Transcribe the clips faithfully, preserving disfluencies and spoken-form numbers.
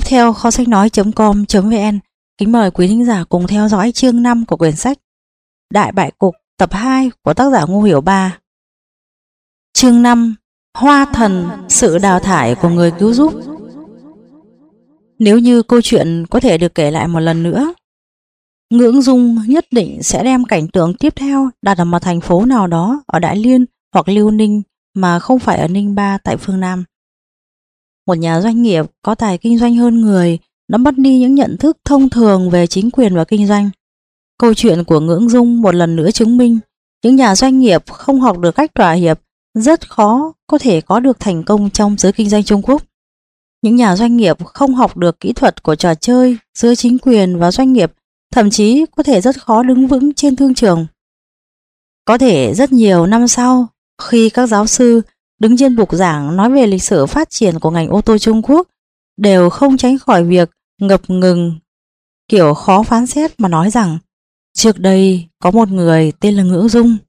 theo kho sách nói chấm com chấm vn. Kính mời quý thính giả cùng theo dõi chương năm của quyển sách Đại Bại Cục tập hai của tác giả Ngô Hiểu Ba. Chương năm: Hoa thần, sự đào thải của người cứu giúp. Nếu như câu chuyện có thể được kể lại một lần nữa, Ngưỡng Dung nhất định sẽ đem cảnh tượng tiếp theo đặt ở một thành phố nào đó ở Đại Liên hoặc Liêu Ninh mà không phải ở Ninh Ba tại phương Nam. Một nhà doanh nghiệp có tài kinh doanh hơn người đã mất đi những nhận thức thông thường về chính quyền và kinh doanh. Câu chuyện của Ngưỡng Dung một lần nữa chứng minh những nhà doanh nghiệp không học được cách thỏa hiệp rất khó có thể có được thành công trong giới kinh doanh Trung Quốc. Những nhà doanh nghiệp không học được kỹ thuật của trò chơi giữa chính quyền và doanh nghiệp thậm chí có thể rất khó đứng vững trên thương trường. Có thể rất nhiều năm sau, khi các giáo sư đứng trên bục giảng nói về lịch sử phát triển của ngành ô tô Trung Quốc, đều không tránh khỏi việc ngập ngừng, kiểu khó phán xét mà nói rằng trước đây có một người tên là Ngưỡng Dung.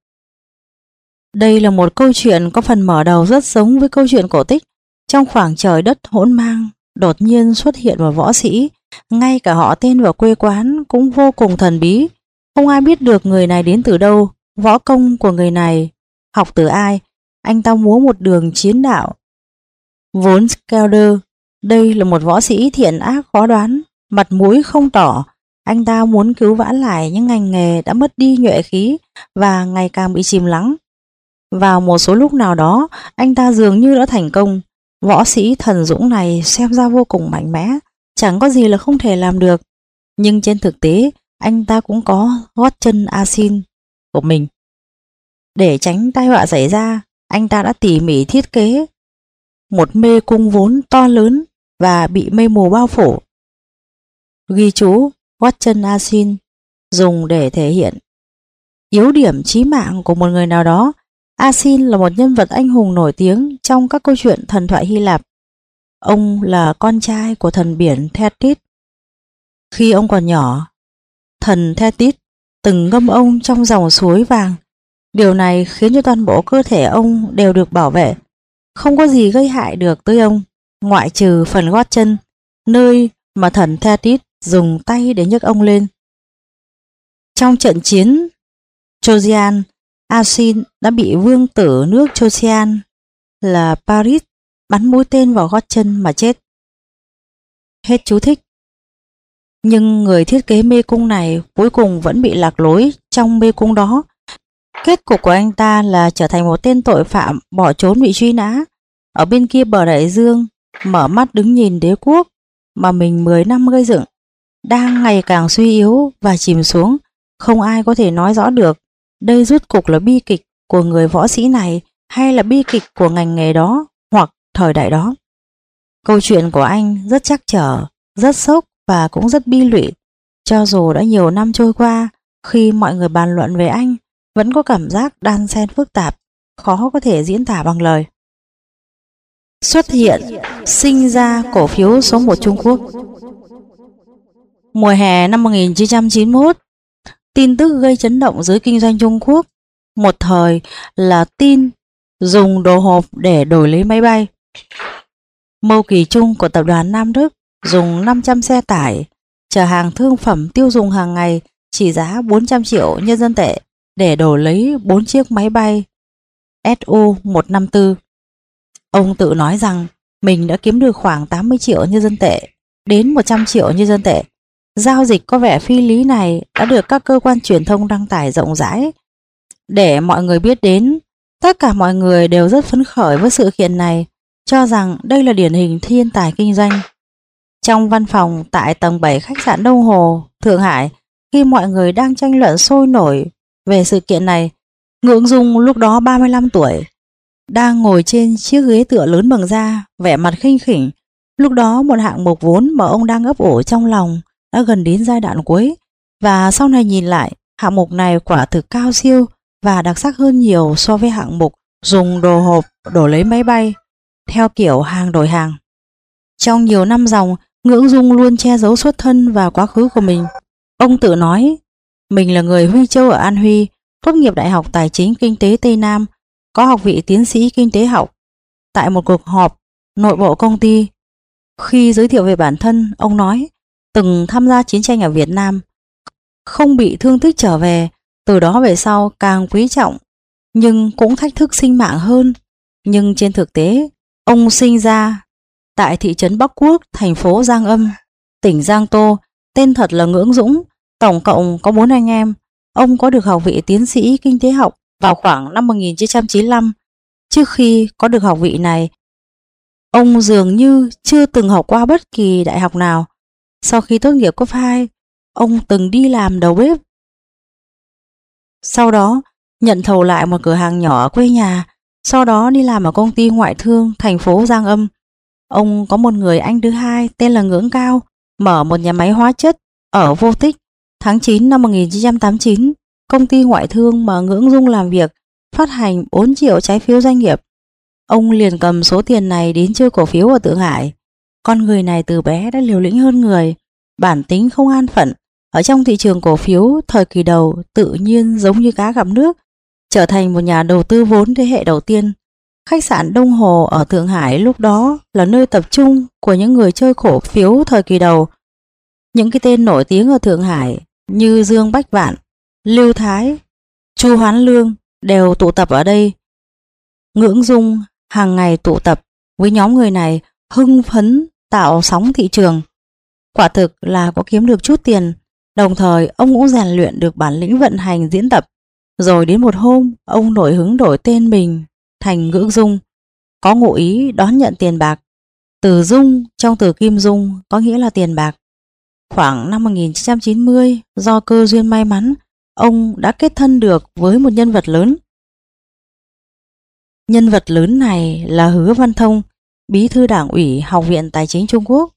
Đây là một câu chuyện có phần mở đầu rất giống với câu chuyện cổ tích. Trong khoảng trời đất hỗn mang, đột nhiên xuất hiện một võ sĩ, ngay cả họ tên và quê quán cũng vô cùng thần bí. Không ai biết được người này đến từ đâu, võ công của người này học từ ai. Anh ta múa một đường chiến đạo vốn Skelder. Đây là một võ sĩ thiện ác khó đoán, mặt mũi không tỏ. Anh ta muốn cứu vãn lại những ngành nghề đã mất đi nhuệ khí và ngày càng bị chìm lắng. Vào một số lúc nào đó, anh ta dường như đã thành công. Võ sĩ thần dũng này xem ra vô cùng mạnh mẽ, chẳng có gì là không thể làm được. Nhưng trên thực tế, anh ta cũng có gót chân Asin của mình. Để tránh tai họa xảy ra, anh ta đã tỉ mỉ thiết kế một mê cung vốn to lớn và bị mây mù bao phủ. Ghi chú gót chân Asin dùng để thể hiện yếu điểm chí mạng của một người nào đó. Asin là một nhân vật anh hùng nổi tiếng trong các câu chuyện thần thoại Hy Lạp. Ông là con trai của thần biển Thetis. Khi ông còn nhỏ, thần Thetis từng ngâm ông trong dòng suối vàng. Điều này khiến cho toàn bộ cơ thể ông đều được bảo vệ, không có gì gây hại được tới ông, ngoại trừ phần gót chân, nơi mà thần Thetis dùng tay để nhấc ông lên. Trong trận chiến Trojan, Asin đã bị vương tử nước Trojan là Paris bắn mũi tên vào gót chân mà chết. Hết chú thích. Nhưng người thiết kế mê cung này cuối cùng vẫn bị lạc lối trong mê cung đó. Kết cục của anh ta là trở thành một tên tội phạm bỏ trốn bị truy nã. Ở bên kia bờ đại dương, mở mắt đứng nhìn đế quốc mà mình mười năm gây dựng đang ngày càng suy yếu và chìm xuống. Không ai có thể nói rõ được đây rốt cuộc là bi kịch của người võ sĩ này hay là bi kịch của ngành nghề đó hoặc thời đại đó. Câu chuyện của anh rất trắc trở, rất sốc và cũng rất bi lụy. Cho dù đã nhiều năm trôi qua, khi mọi người bàn luận về anh, vẫn có cảm giác đan xen phức tạp, khó có thể diễn tả bằng lời. Xuất hiện, sinh ra cổ phiếu số một Trung Quốc. Mùa hè năm một nghìn chín trăm chín mươi mốt, tin tức gây chấn động giới kinh doanh Trung Quốc một thời là tin dùng đồ hộp để đổi lấy máy bay. Mâu Kỳ Trung của tập đoàn Nam Đức dùng năm trăm xe tải chở hàng thương phẩm tiêu dùng hàng ngày trị giá bốn trăm triệu nhân dân tệ để đổi lấy bốn chiếc máy bay S U một năm tư. Ông tự nói rằng mình đã kiếm được khoảng tám mươi triệu nhân dân tệ đến một trăm triệu nhân dân tệ. Giao dịch có vẻ phi lý này đã được các cơ quan truyền thông đăng tải rộng rãi để mọi người biết đến. Tất cả mọi người đều rất phấn khởi với sự kiện này, cho rằng đây là điển hình thiên tài kinh doanh. Trong văn phòng tại tầng bảy khách sạn Đông Hồ, Thượng Hải, khi mọi người đang tranh luận sôi nổi về sự kiện này, Ngưỡng Dung lúc đó ba mươi lăm tuổi, đang ngồi trên chiếc ghế tựa lớn bằng da, vẻ mặt khinh khỉnh. Lúc đó một hạng mục vốn mà ông đang ấp ủ trong lòng đã gần đến giai đoạn cuối, và sau này nhìn lại, hạng mục này quả thực cao siêu và đặc sắc hơn nhiều so với hạng mục dùng đồ hộp đổi lấy máy bay theo kiểu hàng đổi hàng. Trong nhiều năm dòng, Ngưỡng Dung luôn che giấu xuất thân và quá khứ của mình. Ông tự nói mình là người Huy Châu ở An Huy, tốt nghiệp Đại học Tài chính Kinh tế Tây Nam, có học vị tiến sĩ kinh tế học. Tại một cuộc họp nội bộ công ty, Khi giới thiệu về bản thân, ông nói từng tham gia chiến tranh ở Việt Nam, không bị thương tích trở về, từ đó về sau càng quý trọng nhưng cũng thách thức sinh mạng hơn. Nhưng trên thực tế, ông sinh ra tại thị trấn Bắc Quốc, thành phố Giang Âm, tỉnh Giang Tô, tên thật là Ngưỡng Dũng, tổng cộng có bốn anh em. Ông có được học vị tiến sĩ kinh tế học vào khoảng năm một nghìn chín trăm chín mươi lăm. Trước khi có được học vị này, ông dường như chưa từng học qua bất kỳ đại học nào. Sau khi tốt nghiệp cấp hai, ông từng đi làm đầu bếp. Sau đó, nhận thầu lại một cửa hàng nhỏ ở quê nhà, sau đó đi làm ở công ty ngoại thương thành phố Giang Âm. Ông có một người anh thứ hai tên là Ngưỡng Cao, mở một nhà máy hóa chất ở Vô Tích. Tháng chín năm một nghìn chín trăm tám mươi chín, công ty ngoại thương mà Ngưỡng Dung làm việc phát hành bốn triệu trái phiếu doanh nghiệp. Ông liền cầm số tiền này đến chơi cổ phiếu ở Thượng Hải. Con người này từ bé đã liều lĩnh hơn người, bản tính không an phận. Ở trong thị trường cổ phiếu thời kỳ đầu tự nhiên giống như cá gặp nước, trở thành một nhà đầu tư vốn thế hệ đầu tiên. Khách sạn Đông Hồ ở Thượng Hải lúc đó là nơi tập trung của những người chơi cổ phiếu thời kỳ đầu. Những cái tên nổi tiếng ở Thượng Hải như Dương Bách Vạn, Lưu Thái, Chu Hoán Lương đều tụ tập ở đây. Ngưỡng Dung hàng ngày tụ tập với nhóm người này, hưng phấn tạo sóng thị trường. Quả thực là có kiếm được chút tiền, đồng thời ông cũng rèn luyện được bản lĩnh vận hành diễn tập. Rồi đến một hôm, ông nổi hứng đổi tên mình thành Ngưỡng Dung, có ngụ ý đón nhận tiền bạc. Từ Dung trong từ Kim Dung có nghĩa là tiền bạc. Khoảng năm một nghìn chín trăm chín mươi, do cơ duyên may mắn, ông đã kết thân được với một nhân vật lớn. Nhân vật lớn này là Hứa Văn Thông, bí thư đảng ủy Học viện Tài chính Trung Quốc.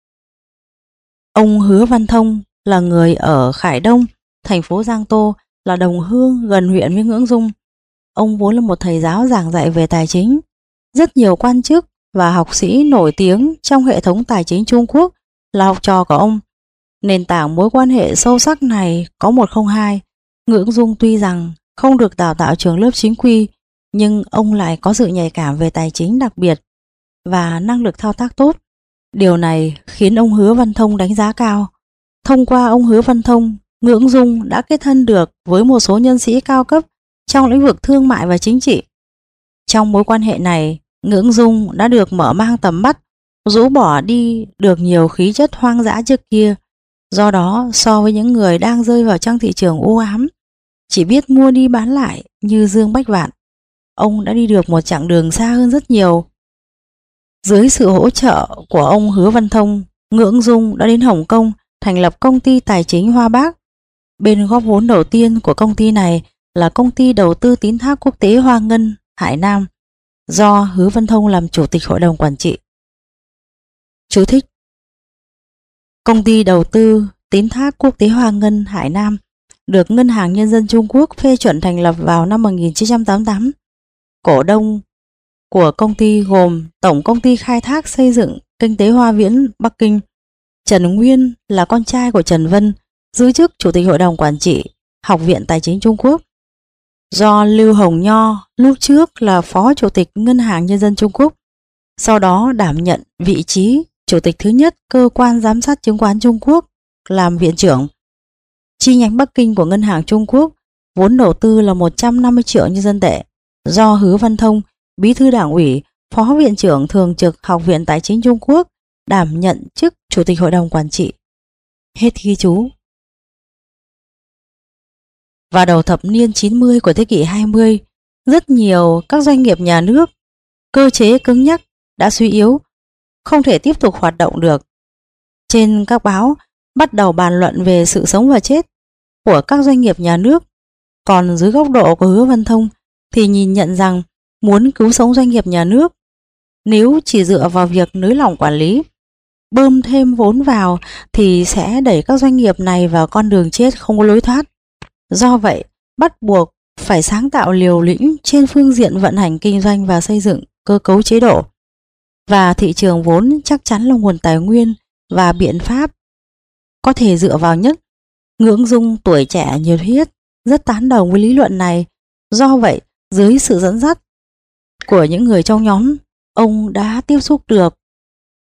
Ông Hứa Văn Thông là người ở Khải Đông, thành phố Giang Tô, là đồng hương gần huyện với Ngưỡng Dung. Ông vốn là một thầy giáo giảng dạy về tài chính. Rất nhiều quan chức và học sĩ nổi tiếng trong hệ thống tài chính Trung Quốc là học trò của ông. Nền tảng mối quan hệ sâu sắc này có một không hai. Ngưỡng Dung tuy rằng không được đào tạo trường lớp chính quy, nhưng ông lại có sự nhạy cảm về tài chính đặc biệt và năng lực thao tác tốt. Điều này khiến ông Hứa Văn Thông đánh giá cao. Thông qua ông Hứa Văn Thông, Ngưỡng Dung đã kết thân được với một số nhân sĩ cao cấp trong lĩnh vực thương mại và chính trị. Trong mối quan hệ này, Ngưỡng Dung đã được mở mang tầm mắt, rũ bỏ đi được nhiều khí chất hoang dã trước kia. Do đó, so với những người đang rơi vào trong thị trường u ám, chỉ biết mua đi bán lại như Dương Bách Vạn, ông đã đi được một chặng đường xa hơn rất nhiều. Dưới sự hỗ trợ của ông Hứa Văn Thông, Ngưỡng Dung đã đến Hồng Kông thành lập công ty tài chính Hoa Bác. Bên góp vốn đầu tiên của công ty này là công ty đầu tư tín thác quốc tế Hoa Ngân, Hải Nam, do Hứa Văn Thông làm chủ tịch hội đồng quản trị. Chú thích: Công ty đầu tư tín thác quốc tế Hoa Ngân, Hải Nam được Ngân hàng Nhân dân Trung Quốc phê chuẩn thành lập vào năm một nghìn chín trăm tám mươi tám. Cổ đông của công ty gồm Tổng Công ty Khai thác Xây dựng Kinh tế Hoa Viễn Bắc Kinh. Trần Nguyên là con trai của Trần Vân, giữ chức chủ tịch hội đồng quản trị Học viện Tài chính Trung Quốc. Do Lưu Hồng Nho lúc trước là phó chủ tịch Ngân hàng Nhân dân Trung Quốc, sau đó đảm nhận vị trí chủ tịch thứ nhất cơ quan giám sát chứng khoán Trung Quốc, làm viện trưởng. Chi nhánh Bắc Kinh của Ngân hàng Trung Quốc vốn đầu tư là một trăm năm mươi triệu nhân dân tệ, do Hứa Văn Thông, bí thư đảng ủy, phó viện trưởng thường trực Học viện Tài chính Trung Quốc, đảm nhận chức chủ tịch hội đồng quản trị. Hết ghi chú. Vào đầu thập niên chín mươi của thế kỷ hai mươi, rất nhiều các doanh nghiệp nhà nước, cơ chế cứng nhắc đã suy yếu, không thể tiếp tục hoạt động được. Trên các báo bắt đầu bàn luận về sự sống và chết của các doanh nghiệp nhà nước. Còn dưới góc độ của Hứa Văn Thông thì nhìn nhận rằng muốn cứu sống doanh nghiệp nhà nước, nếu chỉ dựa vào việc nới lỏng quản lý, bơm thêm vốn vào thì sẽ đẩy các doanh nghiệp này vào con đường chết không có lối thoát. Do vậy, bắt buộc phải sáng tạo liều lĩnh trên phương diện vận hành kinh doanh và xây dựng cơ cấu chế độ. Và thị trường vốn chắc chắn là nguồn tài nguyên và biện pháp có thể dựa vào nhất. Ngưỡng Dung tuổi trẻ nhiệt huyết, rất tán đồng với lý luận này. Do vậy, dưới sự dẫn dắt của những người trong nhóm, ông đã tiếp xúc được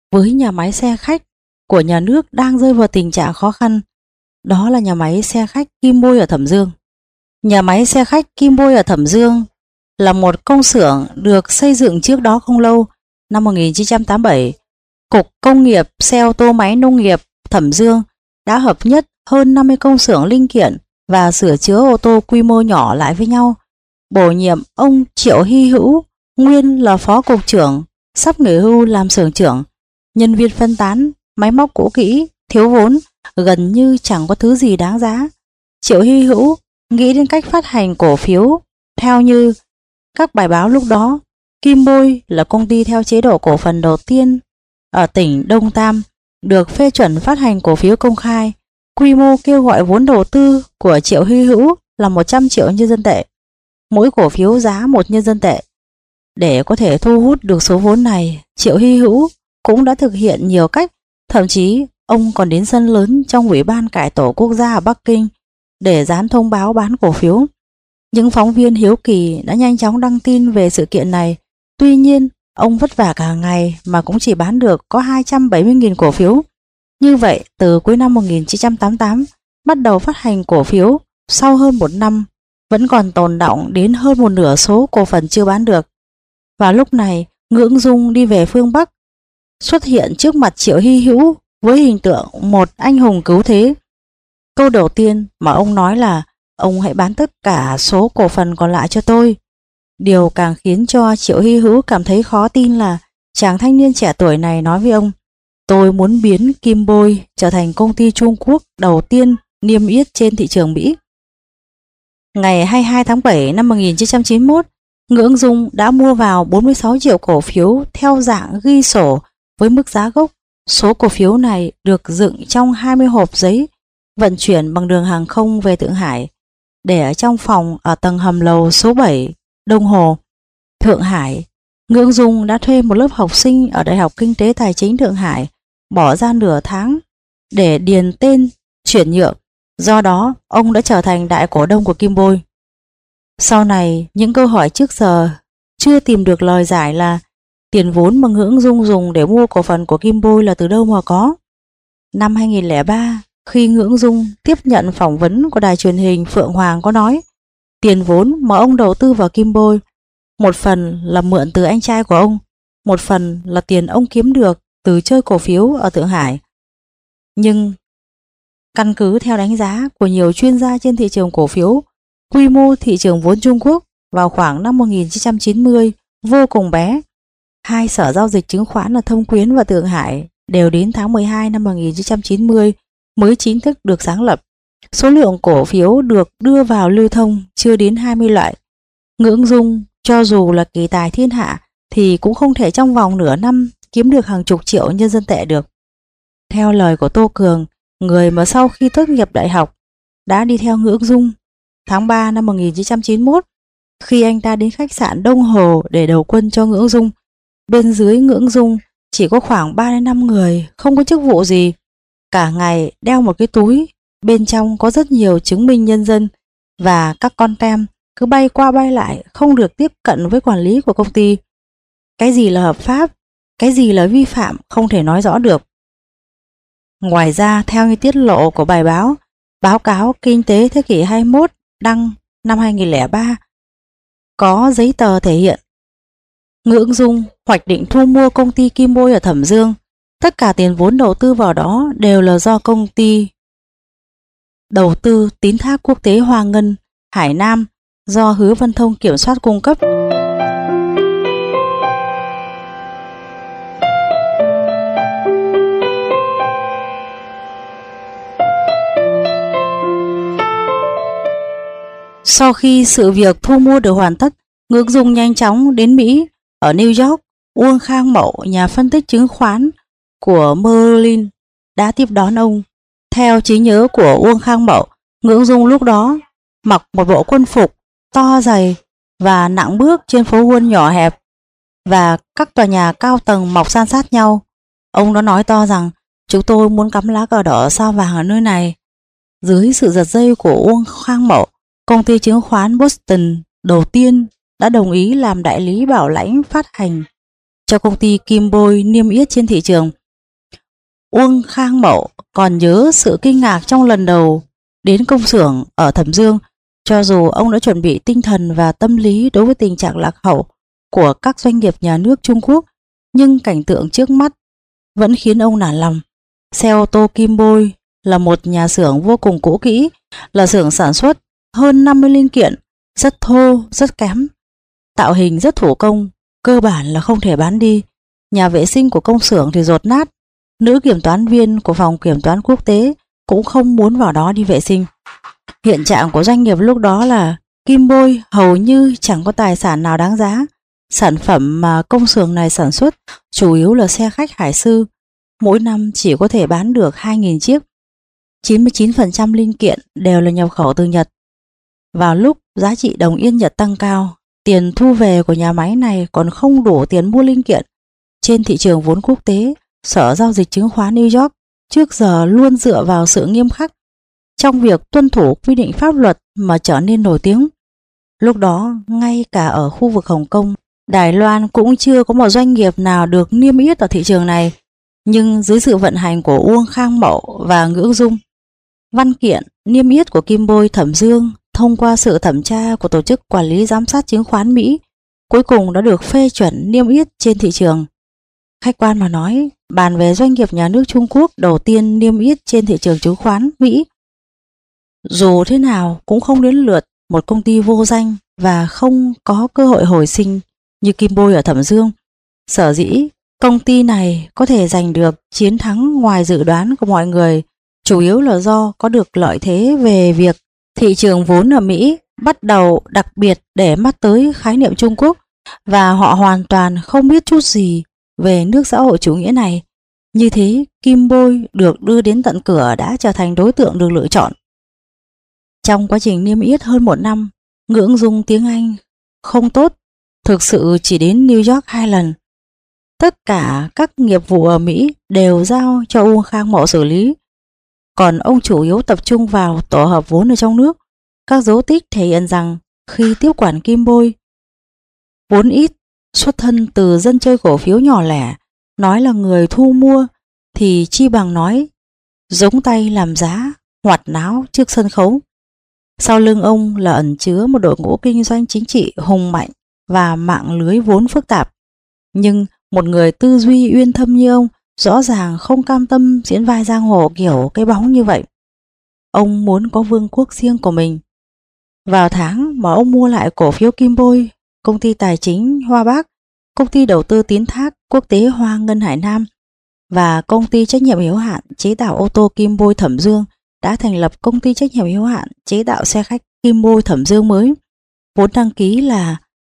với nhà máy xe khách của nhà nước đang rơi vào tình trạng khó khăn. Đó là nhà máy xe khách Kim Bôi ở Thẩm Dương. Nhà máy xe khách Kim Bôi ở Thẩm Dương là một công xưởng được xây dựng trước đó không lâu. Năm một nghìn chín trăm tám mươi bảy, Cục Công nghiệp Xe ô tô máy nông nghiệp Thẩm Dương đã hợp nhất hơn năm mươi công xưởng linh kiện và sửa chữa ô tô quy mô nhỏ lại với nhau, bổ nhiệm ông Triệu Hy Hữu, nguyên là phó cục trưởng, sắp nghỉ hưu làm xưởng trưởng. Nhân viên phân tán, máy móc cũ kỹ, thiếu vốn, gần như chẳng có thứ gì đáng giá. Triệu Hy Hữu nghĩ đến cách phát hành cổ phiếu theo như các bài báo lúc đó. Kim Bôi là công ty theo chế độ cổ phần đầu tiên ở tỉnh Đông Tam được phê chuẩn phát hành cổ phiếu công khai. Quy mô kêu gọi vốn đầu tư của Triệu Hy Hữu là một trăm triệu nhân dân tệ, mỗi cổ phiếu giá một nhân dân tệ. Để có thể thu hút được số vốn này, Triệu Hy Hữu cũng đã thực hiện nhiều cách, thậm chí ông còn đến sân lớn trong Ủy ban Cải tổ Quốc gia ở Bắc Kinh để dán thông báo bán cổ phiếu. Những phóng viên hiếu kỳ đã nhanh chóng đăng tin về sự kiện này. Tuy nhiên, ông vất vả cả ngày mà cũng chỉ bán được có hai trăm bảy mươi nghìn cổ phiếu. Như vậy, từ cuối năm một nghìn chín trăm tám mươi tám bắt đầu phát hành cổ phiếu, sau hơn một năm vẫn còn tồn đọng đến hơn một nửa số cổ phần chưa bán được. Và lúc này, Ngưỡng Dung đi về phương Bắc, xuất hiện trước mặt Triệu Hy Hữu với hình tượng một anh hùng cứu thế. Câu đầu tiên mà ông nói là: ông hãy bán tất cả số cổ phần còn lại cho tôi. Điều càng khiến cho Triệu Hy Hữu cảm thấy khó tin là chàng thanh niên trẻ tuổi này nói với ông: tôi muốn biến Kim Bôi trở thành công ty Trung Quốc đầu tiên niêm yết trên thị trường Mỹ. Ngày hai mươi hai tháng bảy năm một nghìn chín trăm chín mươi mốt, Ngưỡng Dung đã mua vào bốn mươi sáu triệu cổ phiếu theo dạng ghi sổ với mức giá gốc. Số cổ phiếu này được dựng trong hai mươi hộp giấy, vận chuyển bằng đường hàng không về Thượng Hải, để ở trong phòng ở tầng hầm lầu số bảy, Đông Hồ, Thượng Hải. Ngưỡng Dung đã thuê một lớp học sinh ở Đại học Kinh tế Tài chính Thượng Hải, bỏ ra nửa tháng để điền tên chuyển nhượng. Do đó, ông đã trở thành đại cổ đông của Kim Bôi. Sau này, những câu hỏi trước giờ chưa tìm được lời giải là tiền vốn mà Ngưỡng Dung dùng để mua cổ phần của Kim Bôi là từ đâu mà có. Năm hai nghìn không trăm lẻ ba, khi Ngưỡng Dung tiếp nhận phỏng vấn của đài truyền hình Phượng Hoàng có nói, tiền vốn mà ông đầu tư vào Kim Bôi, một phần là mượn từ anh trai của ông, một phần là tiền ông kiếm được từ chơi cổ phiếu ở Thượng Hải. Nhưng căn cứ theo đánh giá của nhiều chuyên gia trên thị trường cổ phiếu, quy mô thị trường vốn Trung Quốc vào khoảng năm một nghìn chín trăm chín mươi vô cùng bé. Hai sở giao dịch chứng khoán là Thâm Quyến và Thượng Hải đều đến tháng mười hai năm một nghìn chín trăm chín mươi mới chính thức được sáng lập. Số lượng cổ phiếu được đưa vào lưu thông chưa đến hai mươi loại. Ngưỡng Dung cho dù là kỳ tài thiên hạ thì cũng không thể trong vòng nửa năm kiếm được hàng chục triệu nhân dân tệ được. Theo lời của Tô Cường, người mà sau khi tốt nghiệp đại học đã đi theo Ngưỡng Dung, tháng ba năm một nghìn chín trăm chín mươi mốt, khi anh ta đến khách sạn Đông Hồ để đầu quân cho Ngưỡng Dung, bên dưới Ngưỡng Dung chỉ có khoảng ba đến năm người, không có chức vụ gì. Cả ngày đeo một cái túi, bên trong có rất nhiều chứng minh nhân dân và các con tem cứ bay qua bay lại, không được tiếp cận với quản lý của công ty. Cái gì là hợp pháp, cái gì là vi phạm không thể nói rõ được. Ngoài ra, theo như tiết lộ của bài báo Báo cáo Kinh tế thế kỷ hai mươi mốt đăng năm hai nghìn không trăm lẻ ba, có giấy tờ thể hiện Ngưỡng Dung hoạch định thu mua công ty Kim Bôi ở Thẩm Dương. Tất cả tiền vốn đầu tư vào đó đều là do công ty đầu tư tín thác quốc tế Hoa Ngân, Hải Nam do Hứa Văn Thông kiểm soát cung cấp. Sau khi sự việc thu mua được hoàn tất, Ngưỡng Dung nhanh chóng đến Mỹ. Ở New York, Uông Khang Mậu, nhà phân tích chứng khoán của Merlin, đã tiếp đón ông. Theo trí nhớ của Uông Khang Mậu, Ngưỡng Dung lúc đó mặc một bộ quân phục to dày và nặng bước trên phố Wall nhỏ hẹp và các tòa nhà cao tầng mọc san sát nhau. Ông đã nói to rằng chúng tôi muốn cắm lá cờ đỏ sao vàng ở nơi này. Dưới sự giật dây của Uông Khang Mậu, công ty chứng khoán Boston đầu tiên đã đồng ý làm đại lý bảo lãnh phát hành cho công ty Kim Bôi niêm yết trên thị trường. Uông Khang Mậu còn nhớ sự kinh ngạc trong lần đầu đến công xưởng ở Thẩm Dương. Cho dù ông đã chuẩn bị tinh thần và tâm lý đối với tình trạng lạc hậu của các doanh nghiệp nhà nước Trung Quốc, nhưng cảnh tượng trước mắt vẫn khiến ông nản lòng. Xe ô tô Kim Bôi là một nhà xưởng vô cùng cũ kỹ, là xưởng sản xuất hơn năm mươi linh kiện, rất thô, rất kém, tạo hình rất thủ công, cơ bản là không thể bán đi. Nhà vệ sinh của công xưởng thì dột nát, nữ kiểm toán viên của phòng kiểm toán quốc tế cũng không muốn vào đó đi vệ sinh. Hiện trạng của doanh nghiệp lúc đó là Kim Bôi hầu như chẳng có tài sản nào đáng giá. Sản phẩm mà công xưởng này sản xuất chủ yếu là xe khách Hải Sư, mỗi năm chỉ có thể bán được hai nghìn chiếc. chín mươi chín phần trăm linh kiện đều là nhập khẩu từ Nhật. Vào lúc giá trị đồng yên Nhật tăng cao, tiền thu về của nhà máy này còn không đủ tiền mua linh kiện. Trên thị trường vốn quốc tế, Sở Giao dịch Chứng khoán New York trước giờ luôn dựa vào sự nghiêm khắc trong việc tuân thủ quy định pháp luật mà trở nên nổi tiếng. Lúc đó, ngay cả ở khu vực Hồng Kông, Đài Loan cũng chưa có một doanh nghiệp nào được niêm yết ở thị trường này. Nhưng dưới sự vận hành của Uông Khang Mậu và Ngưỡng Dung, văn kiện niêm yết của Kim Bôi Thẩm Dương thông qua sự thẩm tra của Tổ chức Quản lý Giám sát Chứng khoán Mỹ cuối cùng đã được phê chuẩn niêm yết trên thị trường. Khách quan mà nói, bàn về doanh nghiệp nhà nước Trung Quốc đầu tiên niêm yết trên thị trường chứng khoán Mỹ, dù thế nào cũng không đến lượt một công ty vô danh và không có cơ hội hồi sinh như Kim Bôi ở Thẩm Dương. Sở dĩ công ty này có thể giành được chiến thắng ngoài dự đoán của mọi người chủ yếu là do có được lợi thế về việc thị trường vốn ở Mỹ bắt đầu đặc biệt để mắt tới khái niệm Trung Quốc, và họ hoàn toàn không biết chút gì về nước xã hội chủ nghĩa này. Như thế, Kim Bôi được đưa đến tận cửa đã trở thành đối tượng được lựa chọn. Trong quá trình niêm yết hơn một năm, Ngưỡng Dung tiếng Anh không tốt, thực sự chỉ đến New York hai lần. Tất cả các nghiệp vụ ở Mỹ đều giao cho Uông Khang Mậu xử lý, còn ông chủ yếu tập trung vào tổ hợp vốn ở trong nước. Các dấu tích thể hiện rằng khi tiếp quản Kim Bôi, vốn ít, xuất thân từ dân chơi cổ phiếu nhỏ lẻ, nói là người thu mua thì chi bằng nói giống tay làm giá, hoạt náo trước sân khấu. Sau lưng ông là ẩn chứa một đội ngũ kinh doanh chính trị hùng mạnh và mạng lưới vốn phức tạp. Nhưng một người tư duy uyên thâm như ông rõ ràng không cam tâm diễn vai giang hồ kiểu cái bóng như vậy. Ông muốn có vương quốc riêng của mình. Vào tháng mà ông mua lại cổ phiếu Kim Bôi, công ty tài chính Hoa Bắc, công ty đầu tư tín thác quốc tế Hoa Ngân Hải Nam và công ty trách nhiệm hữu hạn chế tạo ô tô Kim Bôi Thẩm Dương đã thành lập công ty trách nhiệm hữu hạn chế tạo xe khách Kim Bôi Thẩm Dương mới. Vốn đăng ký là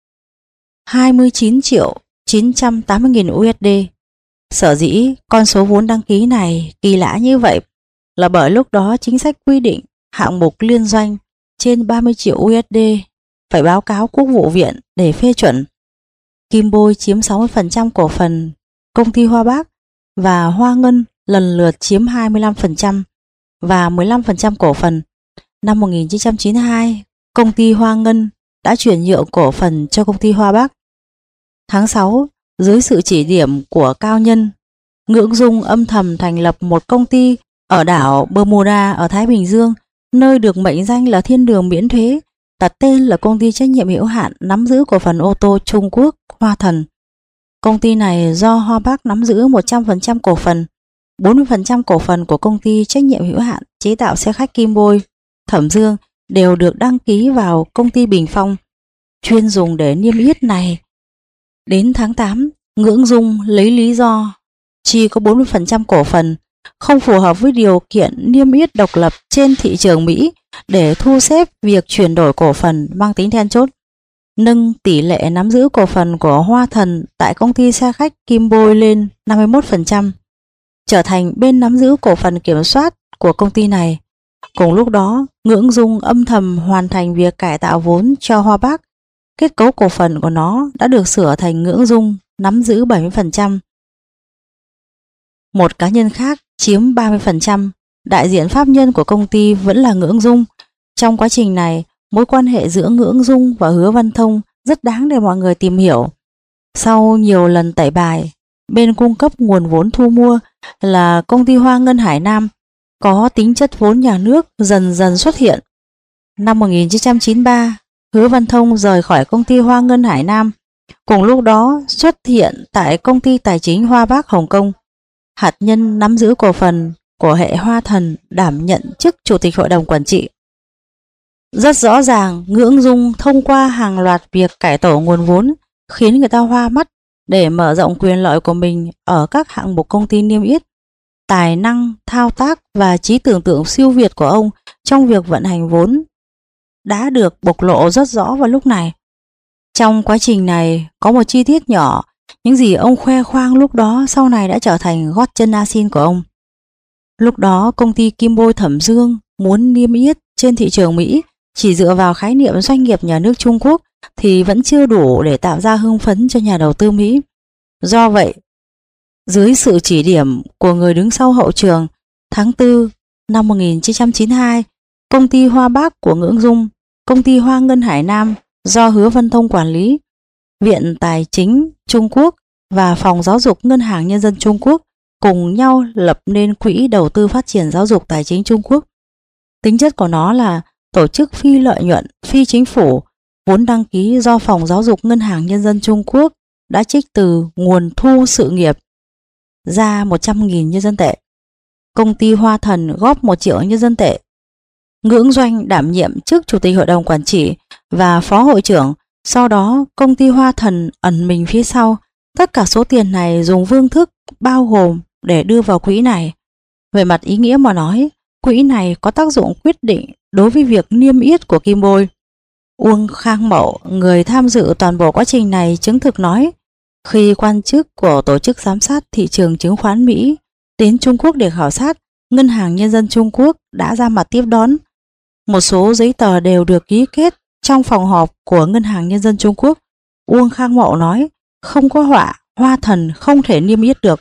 hai mươi chín triệu chín trăm tám mươi nghìn u ét đê. Sở dĩ con số vốn đăng ký này kỳ lạ như vậy là bởi lúc đó chính sách quy định hạng mục liên doanh trên ba mươi triệu u ét đê phải báo cáo Quốc vụ viện để phê chuẩn. Kim Bôi chiếm sáu mươi phần trăm cổ phần công ty Hoa Bắc và Hoa Ngân lần lượt chiếm hai mươi lăm phần trăm và mười lăm phần trăm cổ phần. Năm một nghìn chín trăm chín mươi hai, công ty Hoa Ngân đã chuyển nhượng cổ phần cho công ty Hoa Bắc. Tháng sáu, dưới sự chỉ điểm của cao nhân, Ngưỡng Dung âm thầm thành lập một công ty ở đảo Bermuda ở Thái Bình Dương, nơi được mệnh danh là thiên đường miễn thuế, đặt tên là công ty trách nhiệm hữu hạn nắm giữ cổ phần ô tô Trung Quốc Hoa Thần. Công ty này do Hoa Bắc nắm giữ một trăm phần trăm cổ phần, bốn mươi phần trăm cổ phần của công ty trách nhiệm hữu hạn chế tạo xe khách Kim Bôi Thẩm Dương đều được đăng ký vào công ty Bình Phong, chuyên dùng để niêm yết này. Đến tháng tám, Ngưỡng Dung lấy lý do chỉ có bốn mươi phần trăm cổ phần không phù hợp với điều kiện niêm yết độc lập trên thị trường Mỹ để thu xếp việc chuyển đổi cổ phần mang tính then chốt, nâng tỷ lệ nắm giữ cổ phần của Hoa Thần tại công ty xe khách Kim Bôi lên năm mươi mốt phần trăm, trở thành bên nắm giữ cổ phần kiểm soát của công ty này. Cùng lúc đó, Ngưỡng Dung âm thầm hoàn thành việc cải tạo vốn cho Hoa Bắc. Kết cấu cổ phần của nó đã được sửa thành Ngưỡng Dung nắm giữ bảy mươi phần trăm. Một cá nhân khác chiếm ba mươi phần trăm, đại diện pháp nhân của công ty vẫn là Ngưỡng Dung. Trong quá trình này, mối quan hệ giữa Ngưỡng Dung và Hứa Văn Thông rất đáng để mọi người tìm hiểu. Sau nhiều lần tẩy bài, Bên cung cấp nguồn vốn thu mua là công ty Hoa Ngân Hải Nam có tính chất vốn nhà nước dần dần xuất hiện. Năm một nghìn chín trăm chín mươi ba, Hứa Văn Thông rời khỏi công ty Hoa Ngân Hải Nam. Cùng lúc đó xuất hiện tại công ty tài chính Hoa Bắc Hồng Kông. Hạt nhân nắm giữ cổ phần của hệ Hoa Thần đảm nhận chức chủ tịch hội đồng quản trị. Rất rõ ràng, Ngưỡng Dung thông qua hàng loạt việc cải tổ nguồn vốn khiến người ta hoa mắt để mở rộng quyền lợi của mình ở các hạng mục công ty niêm yết. Tài năng, thao tác và trí tưởng tượng siêu việt của ông trong việc vận hành vốn đã được bộc lộ rất rõ vào lúc này. Trong quá trình này có một chi tiết nhỏ, những gì ông khoe khoang lúc đó sau này đã trở thành gót chân a xin của ông. Lúc đó công ty Kim Bôi Thẩm Dương muốn niêm yết trên thị trường Mỹ chỉ dựa vào khái niệm doanh nghiệp nhà nước Trung Quốc thì vẫn chưa đủ để tạo ra hưng phấn cho nhà đầu tư Mỹ. Do vậy, dưới sự chỉ điểm của người đứng sau hậu trường, tháng tư năm một nghìn chín trăm chín mươi hai, công ty Hoa Bắc của Ngưỡng Dung, công ty Hoa Ngân Hải Nam do Hứa Văn Thông quản lý, Viện Tài chính Trung Quốc và Phòng Giáo dục Ngân hàng Nhân dân Trung Quốc cùng nhau lập nên Quỹ Đầu tư Phát triển Giáo dục Tài chính Trung Quốc. Tính chất của nó là tổ chức phi lợi nhuận, phi chính phủ, vốn đăng ký do Phòng Giáo dục Ngân hàng Nhân dân Trung Quốc đã trích từ nguồn thu sự nghiệp ra một trăm nghìn nhân dân tệ. Công ty Hoa Thần góp một triệu nhân dân tệ. Ngưỡng Doanh đảm nhiệm chức chủ tịch hội đồng quản trị và phó hội trưởng, sau đó công ty Hoa Thần ẩn mình phía sau. Tất cả số tiền này dùng phương thức bao gồm để đưa vào quỹ này. Về mặt ý nghĩa mà nói, quỹ này có tác dụng quyết định đối với việc niêm yết của Kim Bôi. Uông Khang Mậu, người tham dự toàn bộ quá trình này, chứng thực nói, khi quan chức của Tổ chức Giám sát Thị trường Chứng khoán Mỹ đến Trung Quốc để khảo sát, Ngân hàng Nhân dân Trung Quốc đã ra mặt tiếp đón. Một số giấy tờ đều được ký kết trong phòng họp của Ngân hàng Nhân dân Trung Quốc. Uông Khang Mậu nói, không có họa, Hoa Thần không thể niêm yết được.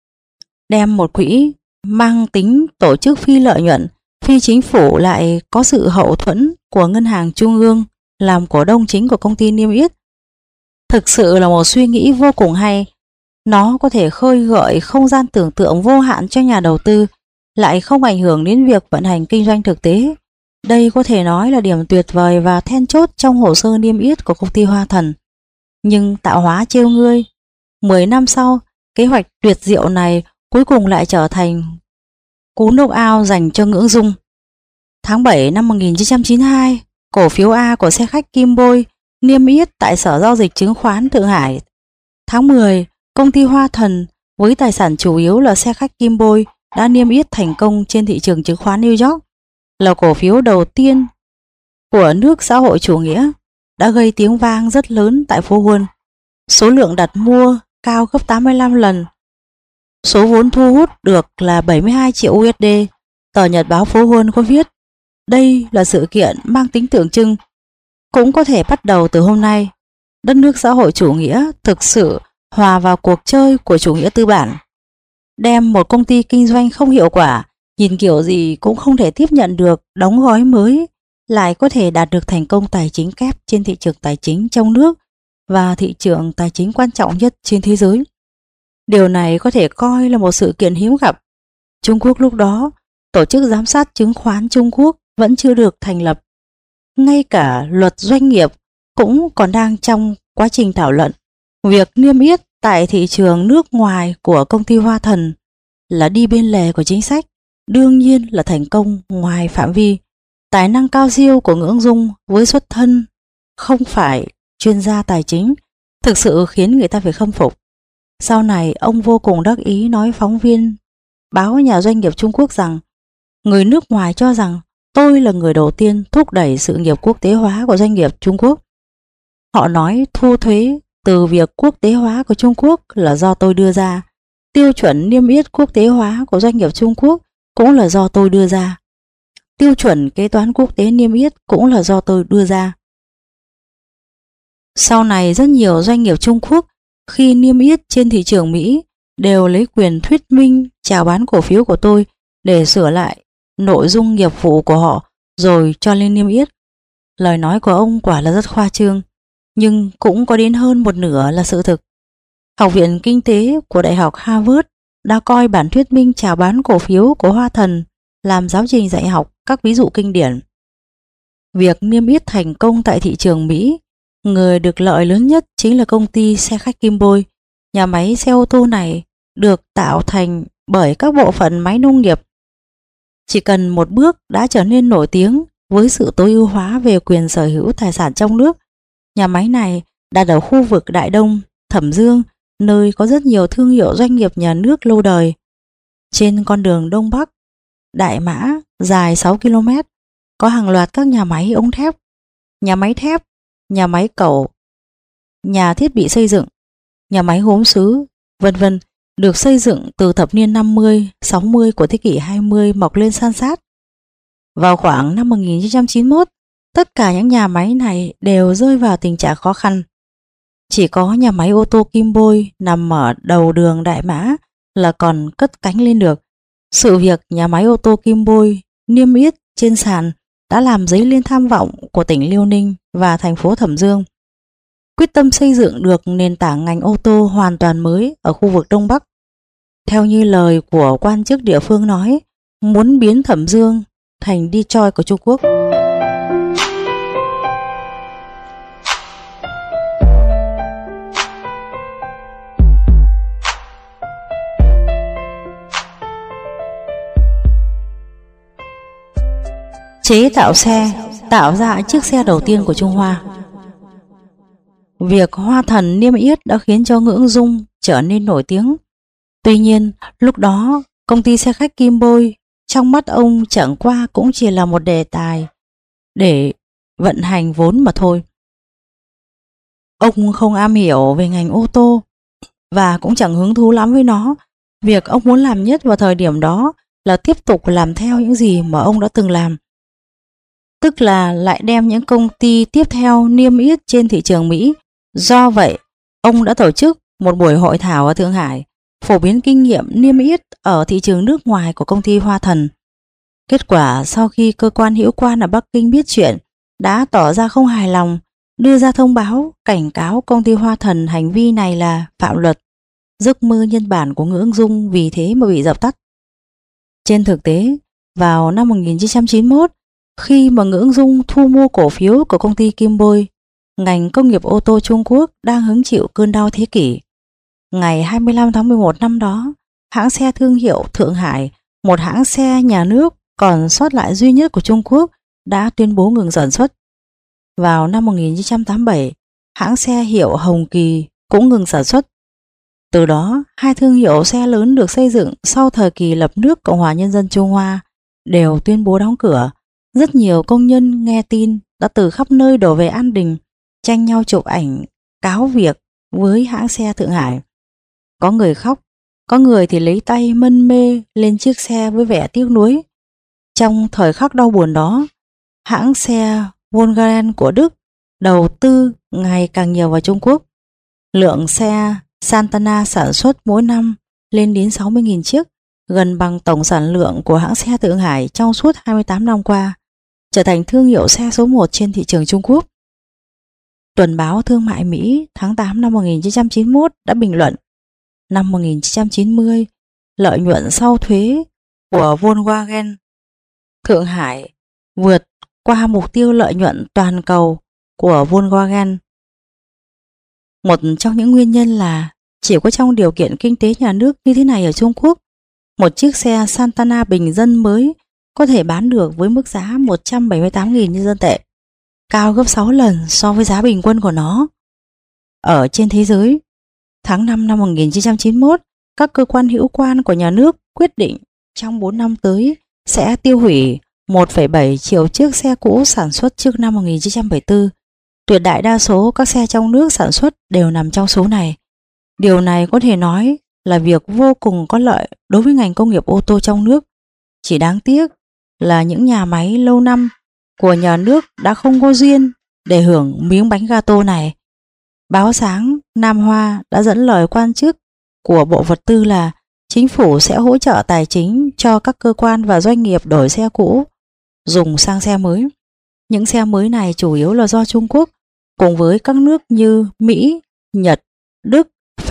Đem một quỹ mang tính tổ chức phi lợi nhuận, phi chính phủ lại có sự hậu thuẫn của Ngân hàng Trung ương làm cổ đông chính của công ty niêm yết. Thực sự là một suy nghĩ vô cùng hay. Nó có thể khơi gợi không gian tưởng tượng vô hạn cho nhà đầu tư, lại không ảnh hưởng đến việc vận hành kinh doanh thực tế. Đây có thể nói là điểm tuyệt vời và then chốt trong hồ sơ niêm yết của công ty Hoa Thần. Nhưng tạo hóa trêu ngươi, mười năm sau, kế hoạch tuyệt diệu này cuối cùng lại trở thành cú knock-out dành cho Ngưỡng Dung. Tháng bảy năm một nghìn chín trăm chín mươi hai, cổ phiếu A của xe khách Kim Bôi niêm yết tại Sở Giao dịch Chứng khoán Thượng Hải. Tháng mười, công ty Hoa Thần với tài sản chủ yếu là xe khách Kim Bôi đã niêm yết thành công trên thị trường chứng khoán New York, là cổ phiếu đầu tiên của nước xã hội chủ nghĩa, đã gây tiếng vang rất lớn tại phố Wall. Số lượng đặt mua cao gấp tám mươi lăm lần. Số vốn thu hút được là bảy mươi hai triệu u ét đê. Tờ Nhật báo phố Wall có viết, đây là sự kiện mang tính tượng trưng, cũng có thể bắt đầu từ hôm nay. Đất nước xã hội chủ nghĩa thực sự hòa vào cuộc chơi của chủ nghĩa tư bản. Đem một công ty kinh doanh không hiệu quả, nhìn kiểu gì cũng không thể tiếp nhận được đóng gói mới, lại có thể đạt được thành công tài chính kép trên thị trường tài chính trong nước và thị trường tài chính quan trọng nhất trên thế giới. Điều này có thể coi là một sự kiện hiếm gặp. Trung Quốc lúc đó, Tổ chức Giám sát Chứng khoán Trung Quốc vẫn chưa được thành lập. Ngay cả luật doanh nghiệp cũng còn đang trong quá trình thảo luận. Việc niêm yết tại thị trường nước ngoài của công ty Hoa Thần là đi bên lề của chính sách, đương nhiên là thành công ngoài phạm vi. Tài năng cao siêu của Ngưỡng Dung với xuất thân không phải chuyên gia tài chính thực sự khiến người ta phải khâm phục. Sau này ông vô cùng đắc ý nói phóng viên báo nhà doanh nghiệp Trung Quốc rằng người nước ngoài cho rằng tôi là người đầu tiên thúc đẩy sự nghiệp quốc tế hóa của doanh nghiệp Trung Quốc. Họ nói thu thuế từ việc quốc tế hóa của Trung Quốc là do tôi đưa ra. Tiêu chuẩn niêm yết quốc tế hóa của doanh nghiệp Trung Quốc cũng là do tôi đưa ra. Tiêu chuẩn kế toán quốc tế niêm yết cũng là do tôi đưa ra. Sau này rất nhiều doanh nghiệp Trung Quốc khi niêm yết trên thị trường Mỹ đều lấy quyền thuyết minh chào bán cổ phiếu của tôi để sửa lại nội dung nghiệp vụ của họ rồi cho lên niêm yết. Lời nói của ông quả là rất khoa trương, nhưng cũng có đến hơn một nửa là sự thực. Học viện Kinh tế của Đại học Harvard đã coi bản thuyết minh chào bán cổ phiếu của Hoa Thần làm giáo trình dạy học các ví dụ kinh điển. Việc niêm yết thành công tại thị trường Mỹ, người được lợi lớn nhất chính là công ty xe khách Kim Bôi. Nhà máy xe ô tô này được tạo thành bởi các bộ phận máy nông nghiệp. Chỉ cần một bước đã trở nên nổi tiếng với sự tối ưu hóa về quyền sở hữu tài sản trong nước. Nhà máy này đặt ở khu vực Đại Đông, Thẩm Dương, nơi có rất nhiều thương hiệu doanh nghiệp nhà nước lâu đời. Trên con đường Đông Bắc, Đại Mã dài sáu ki lô mét, có hàng loạt các nhà máy ống thép, nhà máy thép, nhà máy cẩu, nhà thiết bị xây dựng, nhà máy gốm sứ, vân vân được xây dựng từ thập niên năm mươi, sáu mươi của thế kỷ hai mươi mọc lên san sát. Vào khoảng năm một nghìn chín trăm chín mươi mốt, tất cả những nhà máy này đều rơi vào tình trạng khó khăn. Chỉ có nhà máy ô tô Kim Bôi nằm ở đầu đường Đại Mã là còn cất cánh lên được. Sự việc nhà máy ô tô Kim Bôi niêm yết trên sàn đã làm dấy lên tham vọng của tỉnh Liêu Ninh và thành phố Thẩm Dương, quyết tâm xây dựng được nền tảng ngành ô tô hoàn toàn mới ở khu vực Đông Bắc. Theo như lời của quan chức địa phương nói, muốn biến Thẩm Dương thành Detroit của Trung Quốc. Chế tạo xe, tạo ra chiếc xe đầu tiên của Trung Hoa. Việc Hoa Thần niêm yết đã khiến cho Ngưỡng Dung trở nên nổi tiếng. Tuy nhiên, lúc đó công ty xe khách Kim Bôi trong mắt ông chẳng qua cũng chỉ là một đề tài để vận hành vốn mà thôi. Ông không am hiểu về ngành ô tô và cũng chẳng hứng thú lắm với nó. Việc ông muốn làm nhất vào thời điểm đó là tiếp tục làm theo những gì mà ông đã từng làm, tức là lại đem những công ty tiếp theo niêm yết trên thị trường Mỹ. Do vậy, ông đã tổ chức một buổi hội thảo ở Thượng Hải, phổ biến kinh nghiệm niêm yết ở thị trường nước ngoài của công ty Hoa Thần. Kết quả sau khi cơ quan hữu quan ở Bắc Kinh biết chuyện, đã tỏ ra không hài lòng, đưa ra thông báo cảnh cáo công ty Hoa Thần hành vi này là phạm luật. Giấc mơ nhân bản của Ngưỡng Dung vì thế mà bị dập tắt. Trên thực tế, vào năm một nghìn chín trăm chín mươi mốt, khi mà Ngưỡng Dung thu mua cổ phiếu của công ty Kim Bôi, ngành công nghiệp ô tô Trung Quốc đang hứng chịu cơn đau thế kỷ. Ngày hai mươi lăm tháng mười một năm đó, hãng xe thương hiệu Thượng Hải, một hãng xe nhà nước còn sót lại duy nhất của Trung Quốc, đã tuyên bố ngừng sản xuất. Vào năm một nghìn chín trăm tám mươi bảy, hãng xe hiệu Hồng Kỳ cũng ngừng sản xuất. Từ đó, hai thương hiệu xe lớn được xây dựng sau thời kỳ lập nước Cộng hòa Nhân dân Trung Hoa đều tuyên bố đóng cửa. Rất nhiều công nhân nghe tin đã từ khắp nơi đổ về An Đình, tranh nhau chụp ảnh cáo việc với hãng xe Thượng Hải. Có người khóc, có người thì lấy tay mân mê lên chiếc xe với vẻ tiếc nuối. Trong thời khắc đau buồn đó, hãng xe Volkswagen của Đức đầu tư ngày càng nhiều vào Trung Quốc. Lượng xe Santana sản xuất mỗi năm lên đến sáu mươi nghìn chiếc, gần bằng tổng sản lượng của hãng xe Thượng Hải trong suốt hai mươi tám năm qua, trở thành thương hiệu xe số một trên thị trường Trung Quốc. Tuần báo Thương mại Mỹ tháng tám năm một nghìn chín trăm chín mươi mốt đã bình luận, năm một nghìn chín trăm chín mươi, lợi nhuận sau thuế của Volkswagen Thượng Hải vượt qua mục tiêu lợi nhuận toàn cầu của Volkswagen. Một trong những nguyên nhân là chỉ có trong điều kiện kinh tế nhà nước như thế này ở Trung Quốc, một chiếc xe Santana bình dân mới có thể bán được với mức giá một trăm bảy mươi tám nghìn nhân dân tệ, cao gấp sáu lần so với giá bình quân của nó. Ở trên thế giới, tháng năm năm một nghìn chín trăm chín mươi mốt, các cơ quan hữu quan của nhà nước quyết định trong bốn năm tới sẽ tiêu hủy một phẩy bảy triệu chiếc xe cũ sản xuất trước năm một nghìn chín trăm bảy mươi tư. Tuyệt đại đa số các xe trong nước sản xuất đều nằm trong số này. Điều này có thể nói là việc vô cùng có lợi đối với ngành công nghiệp ô tô trong nước. Chỉ đáng tiếc là những nhà máy lâu năm của nhà nước đã không có duyên để hưởng miếng bánh gato này. Báo sáng Nam Hoa đã dẫn lời quan chức của Bộ Vật tư là chính phủ sẽ hỗ trợ tài chính cho các cơ quan và doanh nghiệp đổi xe cũ dùng sang xe mới. Những xe mới này chủ yếu là do Trung Quốc cùng với các nước như Mỹ, Nhật, Đức, Pháp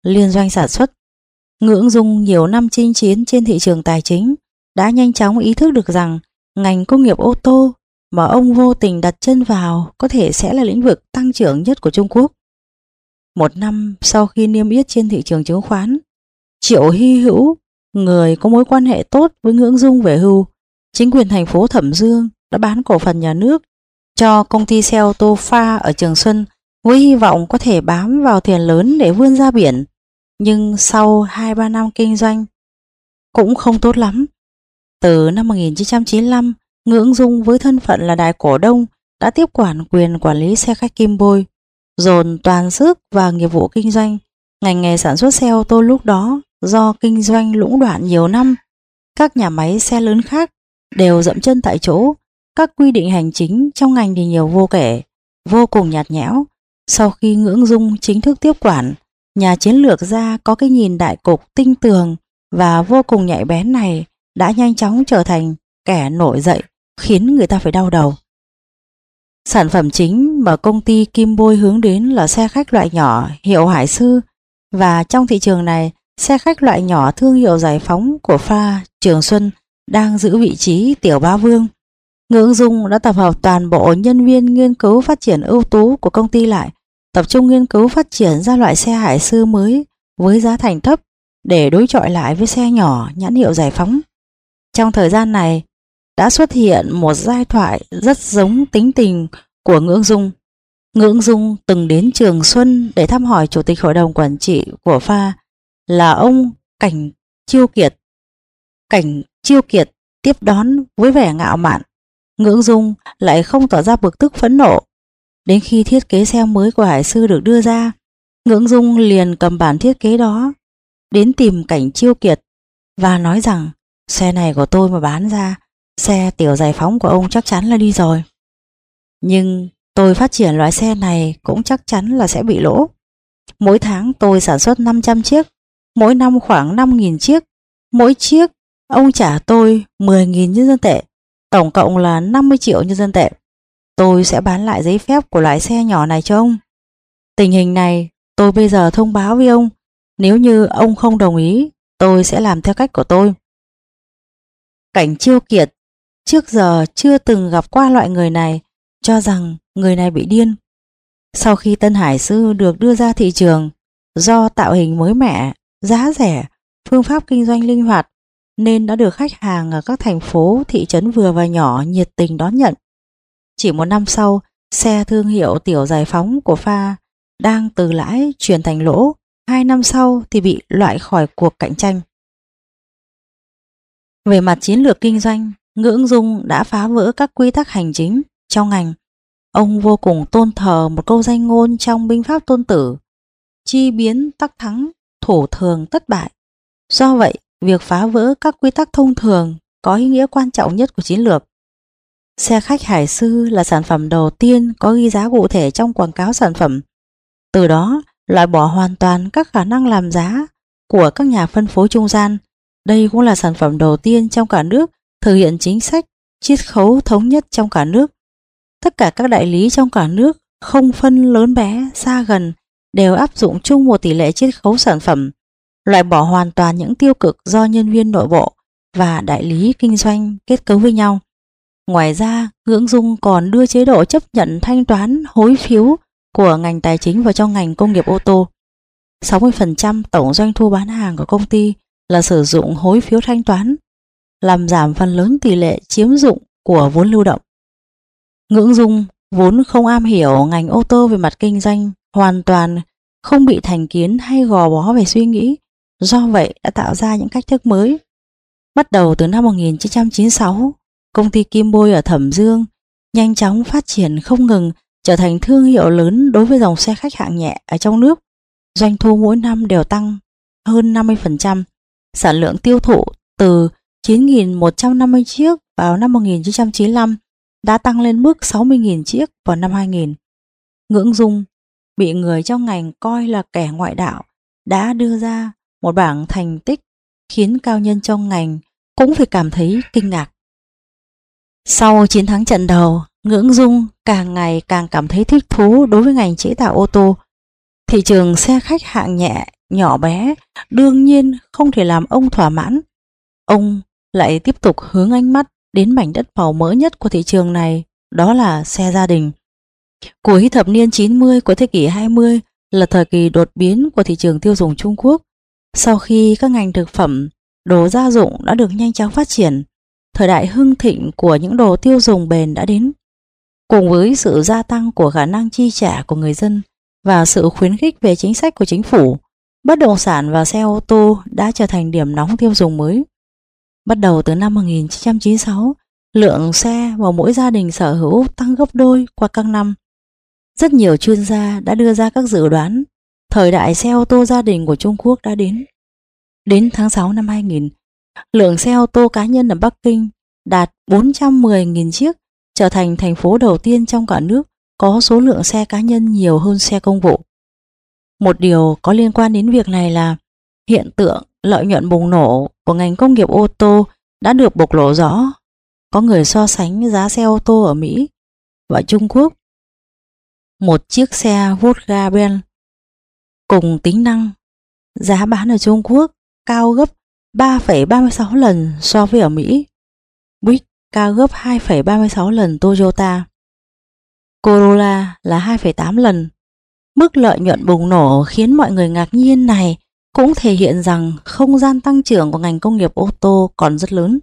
liên doanh sản xuất. Ngưỡng Dung nhiều năm chinh chiến trên thị trường tài chính đã nhanh chóng ý thức được rằng ngành công nghiệp ô tô mà ông vô tình đặt chân vào có thể sẽ là lĩnh vực tăng trưởng nhất của Trung Quốc. Một năm sau khi niêm yết trên thị trường chứng khoán, Triệu Hy Hữu, người có mối quan hệ tốt với Ngưỡng Dung về hưu, chính quyền thành phố Thẩm Dương đã bán cổ phần nhà nước cho công ty xe ô tô Pha ở Trường Xuân với hy vọng có thể bám vào tiền lớn để vươn ra biển. Nhưng sau hai ba năm kinh doanh cũng không tốt lắm. Từ năm một nghìn chín trăm chín mươi lăm, Ngưỡng Dung với thân phận là đại cổ đông đã tiếp quản quyền quản lý xe khách Kim Bôi, dồn toàn sức vào nghiệp vụ kinh doanh. Ngành nghề sản xuất xe ô tô lúc đó do kinh doanh lũng đoạn nhiều năm, các nhà máy xe lớn khác đều dậm chân tại chỗ. Các quy định hành chính trong ngành thì nhiều vô kể, vô cùng nhạt nhẽo. Sau khi Ngưỡng Dung chính thức tiếp quản, nhà chiến lược gia có cái nhìn đại cục tinh tường và vô cùng nhạy bén này đã nhanh chóng trở thành kẻ nổi dậy, khiến người ta phải đau đầu. Sản phẩm chính mà công ty Kim Bôi hướng đến là xe khách loại nhỏ hiệu Hải Sư, và trong thị trường này, xe khách loại nhỏ thương hiệu Giải Phóng của Pha Trường Xuân đang giữ vị trí tiểu bá vương. Ngưỡng Dung đã tập hợp toàn bộ nhân viên nghiên cứu phát triển ưu tú của công ty lại, tập trung nghiên cứu phát triển ra loại xe Hải Sư mới với giá thành thấp để đối chọi lại với xe nhỏ nhãn hiệu Giải Phóng. Trong thời gian này, đã xuất hiện một giai thoại rất giống tính tình của Ngưỡng Dung. Ngưỡng Dung từng đến Trường Xuân để thăm hỏi chủ tịch hội đồng quản trị của Pha là ông Cảnh Chiêu Kiệt. Cảnh Chiêu Kiệt tiếp đón với vẻ ngạo mạn. Ngưỡng Dung lại không tỏ ra bực tức phẫn nộ. Đến khi thiết kế xe mới của Hải Sư được đưa ra, Ngưỡng Dung liền cầm bản thiết kế đó đến tìm Cảnh Chiêu Kiệt và nói rằng xe này của tôi mà bán ra, xe tiểu Giải Phóng của ông chắc chắn là đi rồi. Nhưng tôi phát triển loại xe này cũng chắc chắn là sẽ bị lỗ. Mỗi tháng tôi sản xuất năm trăm chiếc, mỗi năm khoảng năm nghìn chiếc. Mỗi chiếc ông trả tôi mười nghìn nhân dân tệ, tổng cộng là năm mươi triệu nhân dân tệ. Tôi sẽ bán lại giấy phép của loại xe nhỏ này cho ông. Tình hình này tôi bây giờ thông báo với ông. Nếu như ông không đồng ý, tôi sẽ làm theo cách của tôi. Cảnh Chiêu Kiệt trước giờ chưa từng gặp qua loại người này, cho rằng người này bị điên. Sau khi tân Hải Sư được đưa ra thị trường, do tạo hình mới mẻ, giá rẻ, phương pháp kinh doanh linh hoạt, nên đã được khách hàng ở các thành phố, thị trấn vừa và nhỏ nhiệt tình đón nhận. Chỉ một năm sau, xe thương hiệu tiểu Giải Phóng của Pha đang từ lãi chuyển thành lỗ. Hai năm sau thì bị loại khỏi cuộc cạnh tranh. Về mặt chiến lược kinh doanh, Ngưỡng Dung đã phá vỡ các quy tắc hành chính trong ngành. Ông vô cùng tôn thờ một câu danh ngôn trong binh pháp Tôn Tử: chi biến tắc thắng, thủ thường tất bại. Do vậy, việc phá vỡ các quy tắc thông thường có ý nghĩa quan trọng nhất của chiến lược. Xe khách Hải Sư là sản phẩm đầu tiên có ghi giá cụ thể trong quảng cáo sản phẩm. Từ đó, loại bỏ hoàn toàn các khả năng làm giá của các nhà phân phối trung gian. Đây cũng là sản phẩm đầu tiên trong cả nước thực hiện chính sách chiết khấu thống nhất trong cả nước. Tất cả các đại lý trong cả nước, không phân lớn bé, xa gần, đều áp dụng chung một tỷ lệ chiết khấu sản phẩm, loại bỏ hoàn toàn những tiêu cực do nhân viên nội bộ và đại lý kinh doanh kết cấu với nhau. Ngoài ra, Ngưỡng Dung còn đưa chế độ chấp nhận thanh toán hối phiếu của ngành tài chính vào trong ngành công nghiệp ô tô. sáu mươi phần trăm tổng doanh thu bán hàng của công ty là sử dụng hối phiếu thanh toán, làm giảm phần lớn tỷ lệ chiếm dụng của vốn lưu động. Ngưỡng Dung vốn không am hiểu ngành ô tô về mặt kinh doanh, hoàn toàn không bị thành kiến hay gò bó về suy nghĩ, do vậy đã tạo ra những cách thức mới. Bắt đầu từ năm một nghìn chín trăm chín mươi sáu, công ty Kim Bôi ở Thẩm Dương nhanh chóng phát triển không ngừng, trở thành thương hiệu lớn đối với dòng xe khách hạng nhẹ ở trong nước. Doanh thu mỗi năm đều tăng hơn năm mươi phần trăm. Sản lượng tiêu thụ từ chín nghìn một trăm năm mươi chiếc vào năm một nghìn chín trăm chín mươi lăm đã tăng lên mức sáu mươi nghìn chiếc vào năm hai nghìn. Ngưỡng Dung bị người trong ngành coi là kẻ ngoại đạo đã đưa ra một bảng thành tích khiến cao nhân trong ngành cũng phải cảm thấy kinh ngạc. Sau chiến thắng trận đầu, Ngưỡng Dung càng ngày càng cảm thấy thích thú đối với ngành chế tạo ô tô. Thị trường xe khách hạng nhẹ nhỏ bé đương nhiên không thể làm ông thỏa mãn. Ông lại tiếp tục hướng ánh mắt đến mảnh đất màu mỡ nhất của thị trường này, đó là xe gia đình. Cuối thập niên chín mươi của thế kỷ hai mươi là thời kỳ đột biến của thị trường tiêu dùng Trung Quốc. Sau khi các ngành thực phẩm, đồ gia dụng đã được nhanh chóng phát triển, thời đại hưng thịnh của những đồ tiêu dùng bền đã đến. Cùng với sự gia tăng của khả năng chi trả của người dân và sự khuyến khích về chính sách của chính phủ, bất động sản và xe ô tô đã trở thành điểm nóng tiêu dùng mới. Bắt đầu từ năm một nghìn chín trăm chín mươi sáu, lượng xe mà mỗi gia đình sở hữu tăng gấp đôi qua các năm. Rất nhiều chuyên gia đã đưa ra các dự đoán thời đại xe ô tô gia đình của Trung Quốc đã đến. Đến tháng sáu năm hai nghìn, lượng xe ô tô cá nhân ở Bắc Kinh đạt bốn trăm mười nghìn chiếc, trở thành thành phố đầu tiên trong cả nước có số lượng xe cá nhân nhiều hơn xe công vụ. Một điều có liên quan đến việc này là hiện tượng lợi nhuận bùng nổ của ngành công nghiệp ô tô đã được bộc lộ rõ. Có người so sánh giá xe ô tô ở Mỹ và Trung Quốc. Một chiếc xe Volkswagen cùng tính năng, giá bán ở Trung Quốc cao gấp ba phẩy ba mươi sáu lần so với ở Mỹ. Buick cao gấp hai phẩy ba mươi sáu lần Toyota. Corolla là hai phẩy tám lần. Mức lợi nhuận bùng nổ khiến mọi người ngạc nhiên này cũng thể hiện rằng không gian tăng trưởng của ngành công nghiệp ô tô còn rất lớn.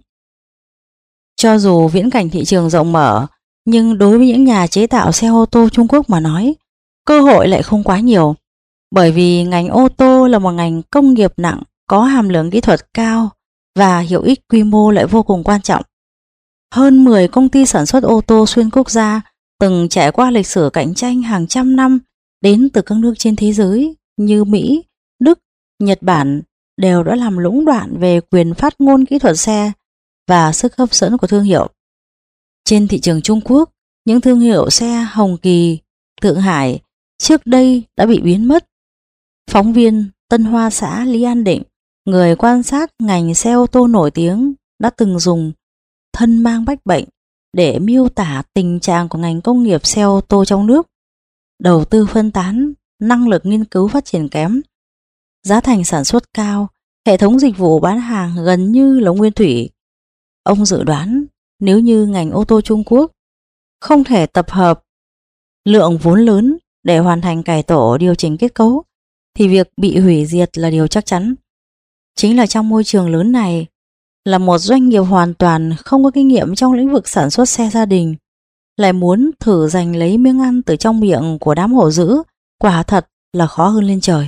Cho dù viễn cảnh thị trường rộng mở, nhưng đối với những nhà chế tạo xe ô tô Trung Quốc mà nói, cơ hội lại không quá nhiều. Bởi vì ngành ô tô là một ngành công nghiệp nặng, có hàm lượng kỹ thuật cao và hiệu ích quy mô lại vô cùng quan trọng. Hơn mười công ty sản xuất ô tô xuyên quốc gia từng trải qua lịch sử cạnh tranh hàng trăm năm đến từ các nước trên thế giới như Mỹ, Đức, Nhật Bản đều đã làm lũng đoạn về quyền phát ngôn kỹ thuật xe và sức hấp dẫn của thương hiệu. Trên thị trường Trung Quốc, những thương hiệu xe Hồng Kỳ, Thượng Hải trước đây đã bị biến mất. Phóng viên Tân Hoa xã Lý An Định, người quan sát ngành xe ô tô nổi tiếng, đã từng dùng thân mang bách bệnh để miêu tả tình trạng của ngành công nghiệp xe ô tô trong nước. Đầu tư phân tán, năng lực nghiên cứu phát triển kém, giá thành sản xuất cao, hệ thống dịch vụ bán hàng gần như là nguyên thủy. Ông dự đoán nếu như ngành ô tô Trung Quốc không thể tập hợp lượng vốn lớn để hoàn thành cải tổ điều chỉnh kết cấu, thì việc bị hủy diệt là điều chắc chắn. Chính là trong môi trường lớn này, là một doanh nghiệp hoàn toàn không có kinh nghiệm trong lĩnh vực sản xuất xe gia đình, lại muốn thử giành lấy miếng ăn từ trong miệng của đám hổ dữ, quả thật là khó hơn lên trời.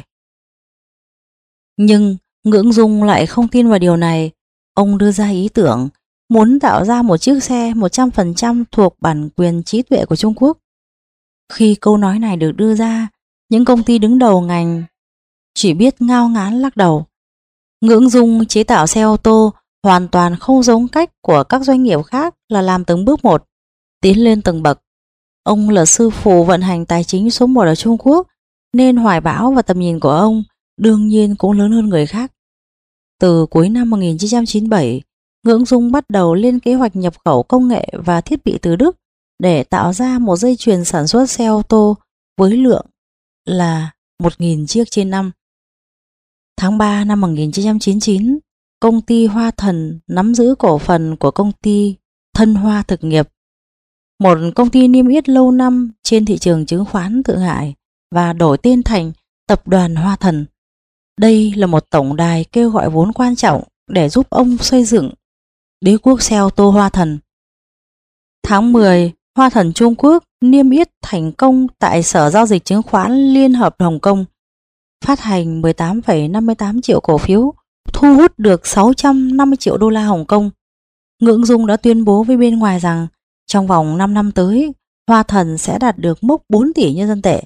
Nhưng Ngưỡng Dung lại không tin vào điều này. Ông đưa ra ý tưởng muốn tạo ra một chiếc xe một trăm phần trăm thuộc bản quyền trí tuệ của Trung Quốc. Khi câu nói này được đưa ra, những công ty đứng đầu ngành chỉ biết ngao ngán lắc đầu. Ngưỡng Dung chế tạo xe ô tô hoàn toàn không giống cách của các doanh nghiệp khác là làm từng bước một, tiến lên từng bậc. Ông là sư phụ vận hành tài chính số một ở Trung Quốc, nên hoài bão và tầm nhìn của ông đương nhiên cũng lớn hơn người khác. Từ cuối năm một nghìn chín trăm chín mươi bảy, Ngưỡng Dung bắt đầu lên kế hoạch nhập khẩu công nghệ và thiết bị từ Đức để tạo ra một dây chuyền sản xuất xe ô tô với lượng là một nghìn chiếc trên năm. Tháng ba năm một nghìn chín trăm chín mươi chín, công ty Hoa Thần nắm giữ cổ phần của công ty Thân Hoa Thực nghiệp, một công ty niêm yết lâu năm trên thị trường chứng khoán Thượng Hải, và đổi tên thành Tập đoàn Hoa Thần. Đây là một tổng đài kêu gọi vốn quan trọng để giúp ông xây dựng đế quốc xe ô tô Hoa Thần. Tháng mười, Hoa Thần Trung Quốc niêm yết thành công tại Sở Giao dịch Chứng khoán Liên hợp Hồng Kông, phát hành mười tám phẩy năm mươi tám triệu cổ phiếu, thu hút được sáu trăm năm mươi triệu đô la Hồng Kông. Ngưỡng Dung đã tuyên bố với bên ngoài rằng trong vòng năm năm tới, Hoa Thần sẽ đạt được mốc bốn tỷ nhân dân tệ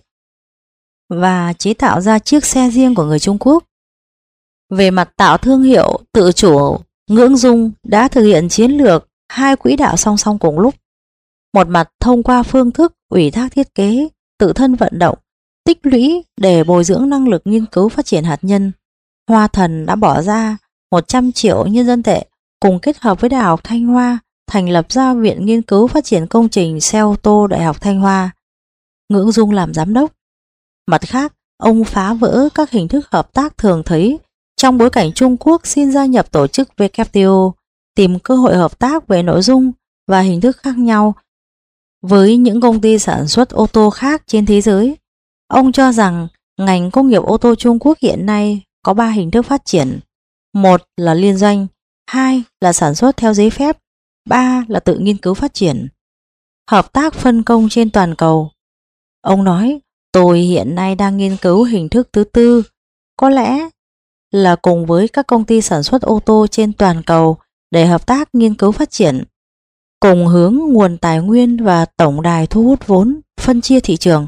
và chế tạo ra chiếc xe riêng của người Trung Quốc. Về mặt tạo thương hiệu tự chủ, Ngưỡng Dung đã thực hiện chiến lược hai quỹ đạo song song cùng lúc. Một mặt thông qua phương thức ủy thác thiết kế, tự thân vận động, tích lũy để bồi dưỡng năng lực nghiên cứu phát triển hạt nhân. Hoa Thần đã bỏ ra một trăm triệu nhân dân tệ cùng kết hợp với Đại học Thanh Hoa thành lập ra Viện Nghiên cứu Phát triển Công trình Xe ô tô Đại học Thanh Hoa. Ngưỡng Dung làm giám đốc. Mặt khác, ông phá vỡ các hình thức hợp tác thường thấy trong bối cảnh Trung Quốc xin gia nhập tổ chức W T O, tìm cơ hội hợp tác về nội dung và hình thức khác nhau với những công ty sản xuất ô tô khác trên thế giới. Ông cho rằng ngành công nghiệp ô tô Trung Quốc hiện nay có ba hình thức phát triển. Một là liên doanh, hai là sản xuất theo giấy phép, ba là tự nghiên cứu phát triển. Hợp tác phân công trên toàn cầu. Ông nói, tôi hiện nay đang nghiên cứu hình thức thứ tư, có lẽ là cùng với các công ty sản xuất ô tô trên toàn cầu để hợp tác nghiên cứu phát triển, cùng hướng nguồn tài nguyên và tổng đài thu hút vốn, phân chia thị trường.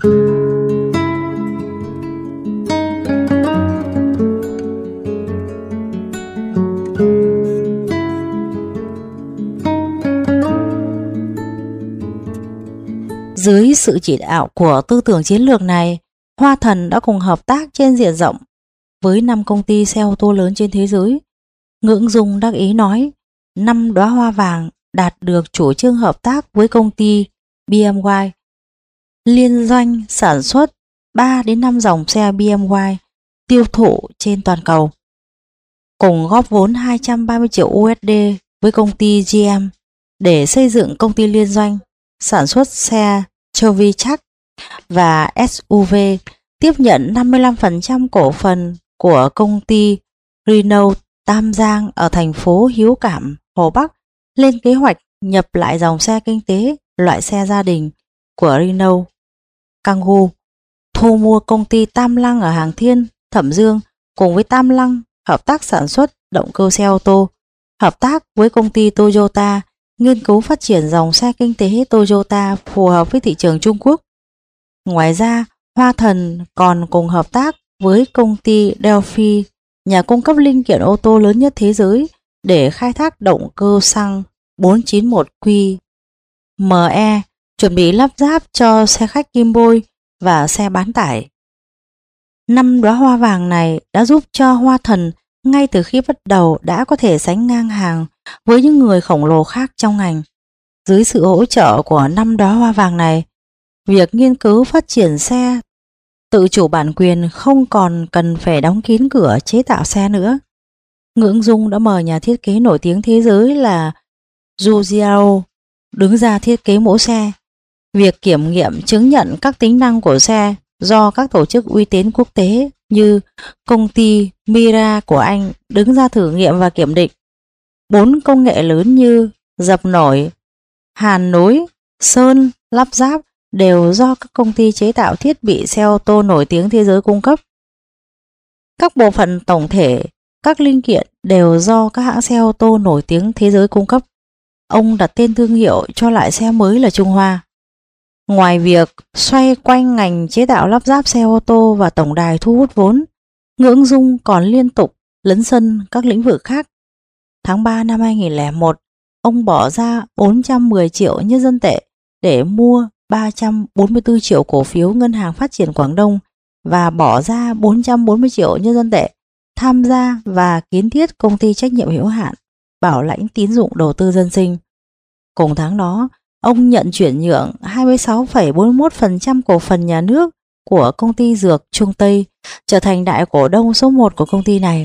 Dưới sự chỉ đạo của tư tưởng chiến lược này, Hoa Thần đã cùng hợp tác trên diện rộng với năm công ty xe ô tô lớn trên thế giới. Ngưỡng Dung đắc ý nói, năm đóa hoa vàng đạt được chủ trương hợp tác với công ty B M W, liên doanh sản xuất ba đến năm dòng xe B M W tiêu thụ trên toàn cầu, cùng góp vốn hai trăm ba mươi triệu U S D với công ty G M để xây dựng công ty liên doanh sản xuất xe Chevy Trax và S U V, tiếp nhận năm mươi lăm phần trăm cổ phần của công ty Renault Tam Giang ở thành phố Hiếu Cảm, Hồ Bắc, lên kế hoạch nhập lại dòng xe kinh tế loại xe gia đình của Renault Kangoo, thu mua công ty Tam Lăng ở Hàng Thiên, Thẩm Dương, cùng với Tam Lăng hợp tác sản xuất động cơ xe ô tô, hợp tác với công ty Toyota nghiên cứu phát triển dòng xe kinh tế Toyota phù hợp với thị trường Trung Quốc. Ngoài ra, Hoa Thần còn cùng hợp tác với công ty Delphi, nhà cung cấp linh kiện ô tô lớn nhất thế giới, để khai thác động cơ xăng bốn chín một Q M E, chuẩn bị lắp ráp cho xe khách kim bôi và xe bán tải. Năm đóa hoa vàng này đã giúp cho Hoa Thần ngay từ khi bắt đầu đã có thể sánh ngang hàng với những người khổng lồ khác trong ngành. Dưới sự hỗ trợ của năm đóa hoa vàng này, việc nghiên cứu phát triển xe tự chủ bản quyền không còn cần phải đóng kín cửa chế tạo xe nữa. Ngưỡng Dung đã mời nhà thiết kế nổi tiếng thế giới là Giugiaro đứng ra thiết kế mẫu xe. Việc kiểm nghiệm chứng nhận các tính năng của xe do các tổ chức uy tín quốc tế như công ty Mira của Anh đứng ra thử nghiệm và kiểm định. Bốn công nghệ lớn như dập nổi, hàn nối, sơn, lắp ráp đều do các công ty chế tạo thiết bị xe ô tô nổi tiếng thế giới cung cấp. Các bộ phận tổng thể, các linh kiện đều do các hãng xe ô tô nổi tiếng thế giới cung cấp. Ông đặt tên thương hiệu cho loại xe mới là Trung Hoa. Ngoài việc xoay quanh ngành chế tạo lắp ráp xe ô tô và tổng đài thu hút vốn, Ngưỡng Dung còn liên tục lấn sân các lĩnh vực khác. Tháng ba năm hai nghìn không trăm lẻ một, ông bỏ ra bốn trăm mười triệu nhân dân tệ để mua ba trăm bốn mươi tư triệu cổ phiếu Ngân hàng Phát triển Quảng Đông và bỏ ra bốn trăm bốn mươi triệu nhân dân tệ tham gia và kiến thiết công ty trách nhiệm hữu hạn bảo lãnh tín dụng đầu tư dân sinh. Cùng tháng đó, ông nhận chuyển nhượng hai mươi sáu phẩy bốn mươi mốt phần trăm cổ phần nhà nước của công ty dược Trung Tây, trở thành đại cổ đông số một của công ty này.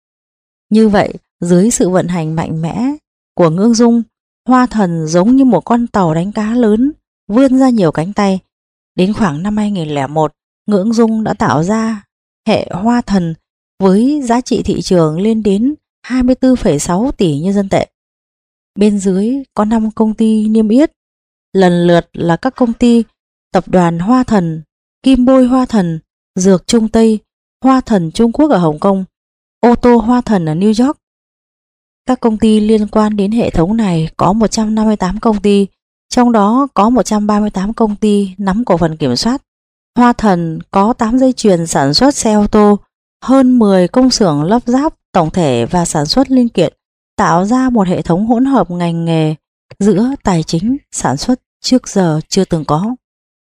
Như vậy, dưới sự vận hành mạnh mẽ của Ngưỡng Dung, Hoa Thần giống như một con tàu đánh cá lớn, vươn ra nhiều cánh tay. Đến khoảng năm hai nghìn không trăm lẻ một, Ngưỡng Dung đã tạo ra hệ Hoa Thần với giá trị thị trường lên đến hai mươi tư phẩy sáu tỷ nhân dân tệ. Bên dưới có năm công ty niêm yết, lần lượt là các công ty Tập đoàn Hoa Thần, Kim Bôi Hoa Thần, Dược Trung Tây, Hoa Thần Trung Quốc ở Hồng Kông, Ô tô Hoa Thần ở New York. Các công ty liên quan đến hệ thống này có một trăm năm mươi tám công ty, trong đó có một trăm ba mươi tám công ty nắm cổ phần kiểm soát. Hoa Thần có tám dây chuyền sản xuất xe ô tô, hơn mười công xưởng lắp ráp tổng thể và sản xuất linh kiện, tạo ra một hệ thống hỗn hợp ngành nghề giữa tài chính, sản xuất trước giờ chưa từng có.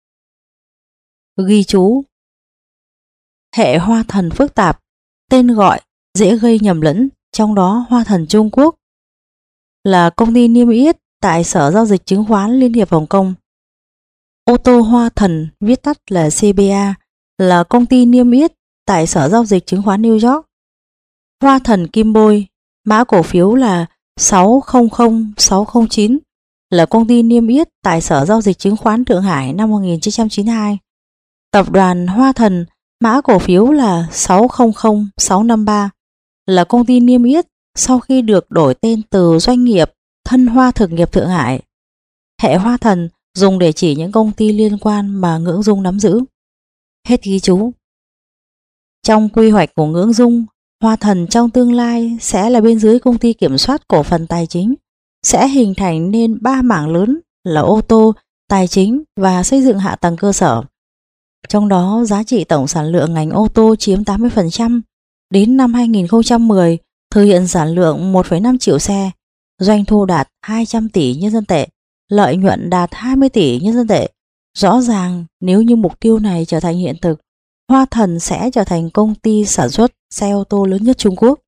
Ghi chú: hệ Hoa Thần phức tạp, tên gọi dễ gây nhầm lẫn, trong đó Hoa Thần Trung Quốc là công ty niêm yết tại Sở Giao dịch Chứng khoán Liên hiệp Hồng Kông. Ô tô Hoa Thần viết tắt là C B A là công ty niêm yết tại Sở Giao dịch Chứng khoán New York. Hoa Thần Kim Bôi, mã cổ phiếu là sáu không không sáu không chín, là công ty niêm yết tại Sở Giao dịch Chứng khoán Thượng Hải năm một nghìn chín trăm chín mươi hai. Tập đoàn Hoa Thần, mã cổ phiếu là sáu không không sáu năm ba, là công ty niêm yết sau khi được đổi tên từ doanh nghiệp Thân Hoa Thực nghiệp Thượng Hải. Hệ Hoa Thần dùng để chỉ những công ty liên quan mà Ngưỡng Dung nắm giữ. Hết ghi chú. Trong quy hoạch của Ngưỡng Dung, Hoa Thần trong tương lai sẽ là bên dưới công ty kiểm soát cổ phần tài chính, sẽ hình thành nên ba mảng lớn là ô tô, tài chính và xây dựng hạ tầng cơ sở. Trong đó giá trị tổng sản lượng ngành ô tô chiếm tám mươi phần trăm. Đến năm hai nghìn không trăm mười, thực hiện sản lượng một phẩy năm triệu xe, doanh thu đạt hai trăm tỷ nhân dân tệ, lợi nhuận đạt hai mươi tỷ nhân dân tệ. Rõ ràng nếu như mục tiêu này trở thành hiện thực, Hoa Thần sẽ trở thành công ty sản xuất xe ô tô lớn nhất Trung Quốc.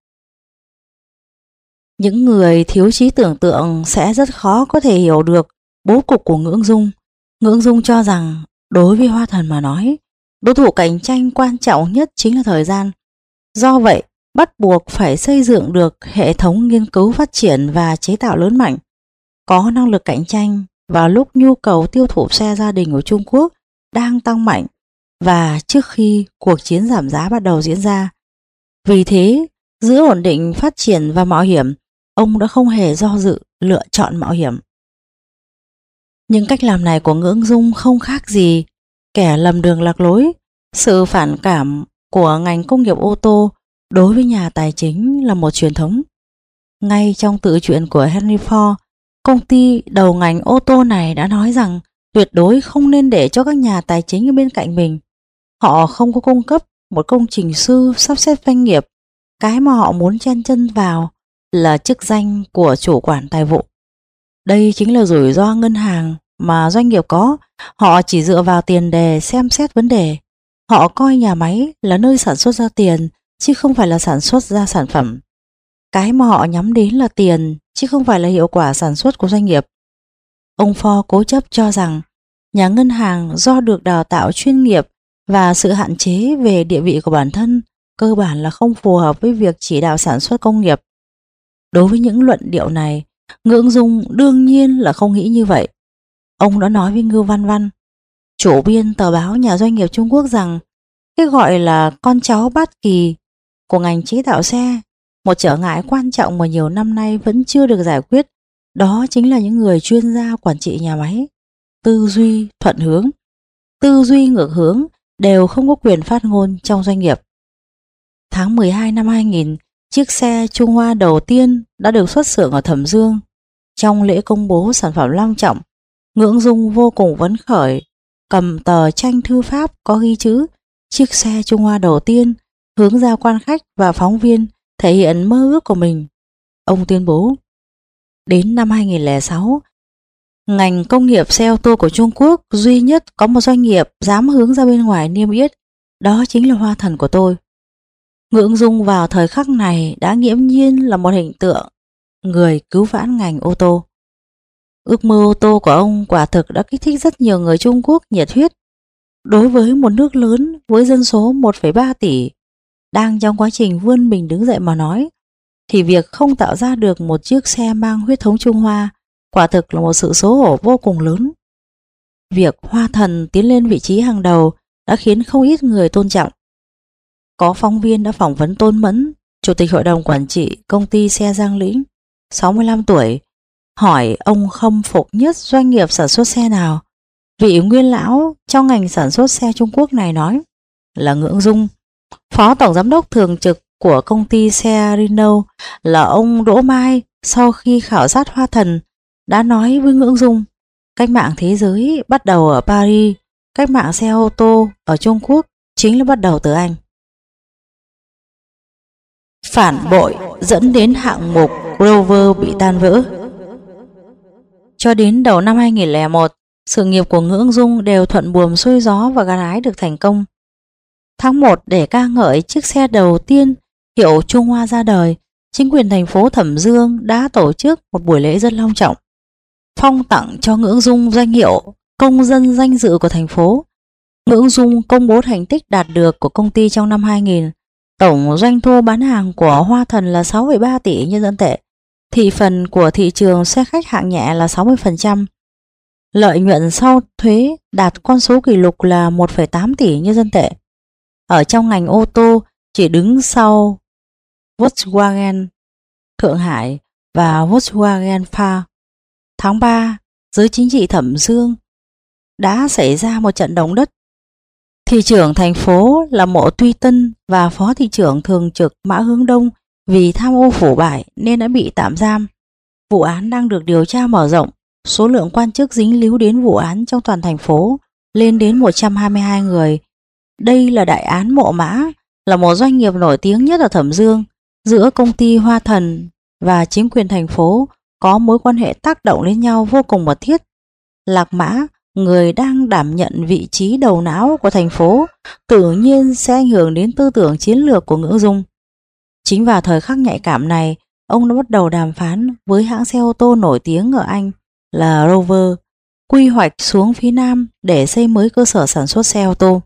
Những người thiếu trí tưởng tượng sẽ rất khó có thể hiểu được bố cục của Ngưỡng Dung. Ngưỡng Dung cho rằng đối với Hoa Thần mà nói, đối thủ cạnh tranh quan trọng nhất chính là thời gian. Do vậy, bắt buộc phải xây dựng được hệ thống nghiên cứu phát triển và chế tạo lớn mạnh, có năng lực cạnh tranh vào lúc nhu cầu tiêu thụ xe gia đình của Trung Quốc đang tăng mạnh và trước khi cuộc chiến giảm giá bắt đầu diễn ra. Vì thế, giữa ổn định phát triển và mạo hiểm, ông đã không hề do dự lựa chọn mạo hiểm. Những cách làm này của Ngưỡng Dung không khác gì kẻ lầm đường lạc lối. Sự phản cảm của ngành công nghiệp ô tô đối với nhà tài chính là một truyền thống. Ngay trong tự truyện của Henry Ford, công ty đầu ngành ô tô này đã nói rằng tuyệt đối không nên để cho các nhà tài chính ở bên cạnh mình. Họ không có cung cấp một công trình sư sắp xếp doanh nghiệp. Cái mà họ muốn chen chân vào là chức danh của chủ quản tài vụ. Đây chính là rủi ro ngân hàng mà doanh nghiệp có. Họ chỉ dựa vào tiền đề xem xét vấn đề. Họ coi nhà máy là nơi sản xuất ra tiền chứ không phải là sản xuất ra sản phẩm. Cái mà họ nhắm đến là tiền chứ không phải là hiệu quả sản xuất của doanh nghiệp. Ông Ford cố chấp cho rằng nhà ngân hàng do được đào tạo chuyên nghiệp và sự hạn chế về địa vị của bản thân cơ bản là không phù hợp với việc chỉ đạo sản xuất công nghiệp. Đối với những luận điệu này, Ngưỡng Dung đương nhiên là không nghĩ như vậy. Ông đã nói với Ngưu Văn Văn, chủ biên tờ báo nhà doanh nghiệp Trung Quốc, rằng cái gọi là con cháu bát kỳ của ngành chế tạo xe, một trở ngại quan trọng mà nhiều năm nay vẫn chưa được giải quyết, đó chính là những người chuyên gia quản trị nhà máy. Tư duy thuận hướng, tư duy ngược hướng đều không có quyền phát ngôn trong doanh nghiệp. Tháng mười hai năm hai nghìn, chiếc xe Trung Hoa đầu tiên đã được xuất xưởng ở Thẩm Dương. Trong lễ công bố sản phẩm long trọng, Ngưỡng Dung vô cùng phấn khởi, cầm tờ tranh thư pháp có ghi chữ chiếc xe Trung Hoa đầu tiên, hướng ra quan khách và phóng viên thể hiện mơ ước của mình. Ông tuyên bố, đến năm hai nghìn không trăm lẻ sáu, ngành công nghiệp xe ô tô của Trung Quốc duy nhất có một doanh nghiệp dám hướng ra bên ngoài niêm yết, đó chính là Hoa Thần của tôi. Ngưỡng Dung vào thời khắc này đã nghiễm nhiên là một hình tượng người cứu vãn ngành ô tô. Ước mơ ô tô của ông quả thực đã kích thích rất nhiều người Trung Quốc nhiệt huyết. Đối với một nước lớn với dân số một phẩy ba tỷ đang trong quá trình vươn mình đứng dậy mà nói, thì việc không tạo ra được một chiếc xe mang huyết thống Trung Hoa quả thực là một sự xấu hổ vô cùng lớn. Việc Hoa Thần tiến lên vị trí hàng đầu đã khiến không ít người tôn trọng. Có phóng viên đã phỏng vấn Tôn Mẫn, chủ tịch hội đồng quản trị công ty xe Giang Lĩnh, sáu mươi lăm tuổi, hỏi ông khâm phục nhất doanh nghiệp sản xuất xe nào. Vị nguyên lão trong ngành sản xuất xe Trung Quốc này nói là Ngưỡng Dung. Phó tổng giám đốc thường trực của công ty xe Renault là ông Đỗ Mai, sau khi khảo sát Hoa Thần, đã nói với Ngưỡng Dung, cách mạng thế giới bắt đầu ở Paris, cách mạng xe ô tô ở Trung Quốc chính là bắt đầu từ Anh. Phản bội dẫn đến hạng mục Rover bị tan vỡ. Cho đến đầu năm hai nghìn không trăm lẻ một, sự nghiệp của Ngưỡng Dung đều thuận buồm xuôi gió và gặt hái được thành công. Tháng một, để ca ngợi chiếc xe đầu tiên hiệu Trung Hoa ra đời, chính quyền thành phố Thẩm Dương đã tổ chức một buổi lễ rất long trọng, phong tặng cho Ngưỡng Dung danh hiệu công dân danh dự của thành phố. Ngưỡng Dung công bố thành tích đạt được của công ty trong năm hai nghìn. Tổng doanh thu bán hàng của Hoa Thần là sáu phẩy ba tỷ nhân dân tệ. Thị phần của thị trường xe khách hạng nhẹ là sáu mươi phần trăm. Lợi nhuận sau thuế đạt con số kỷ lục là một phẩy tám tỷ nhân dân tệ. Ở trong ngành ô tô, chỉ đứng sau Volkswagen Thượng Hải và Volkswagen Pha. Tháng ba, giới chính trị Thẩm Dương đã xảy ra một trận động đất. Thị trưởng thành phố là Mộ Tuy Tân và phó thị trưởng thường trực Mã Hướng Đông vì tham ô腐bại nên đã bị tạm giam. Vụ án đang được điều tra mở rộng. Số lượng quan chức dính líu đến vụ án trong toàn thành phố lên đến một trăm hai mươi hai người. Đây là đại án Mộ Mã, là một doanh nghiệp nổi tiếng nhất ở Thẩm Dương. Giữa công ty Hoa Thần và chính quyền thành phố có mối quan hệ tác động đến nhau vô cùng mật thiết. Lạc Mã, người đang đảm nhận vị trí đầu não của thành phố, tự nhiên sẽ ảnh hưởng đến tư tưởng chiến lược của Ngưỡng Dung. Chính vào thời khắc nhạy cảm này, ông đã bắt đầu đàm phán với hãng xe ô tô nổi tiếng ở Anh là Rover, quy hoạch xuống phía Nam để xây mới cơ sở sản xuất xe ô tô.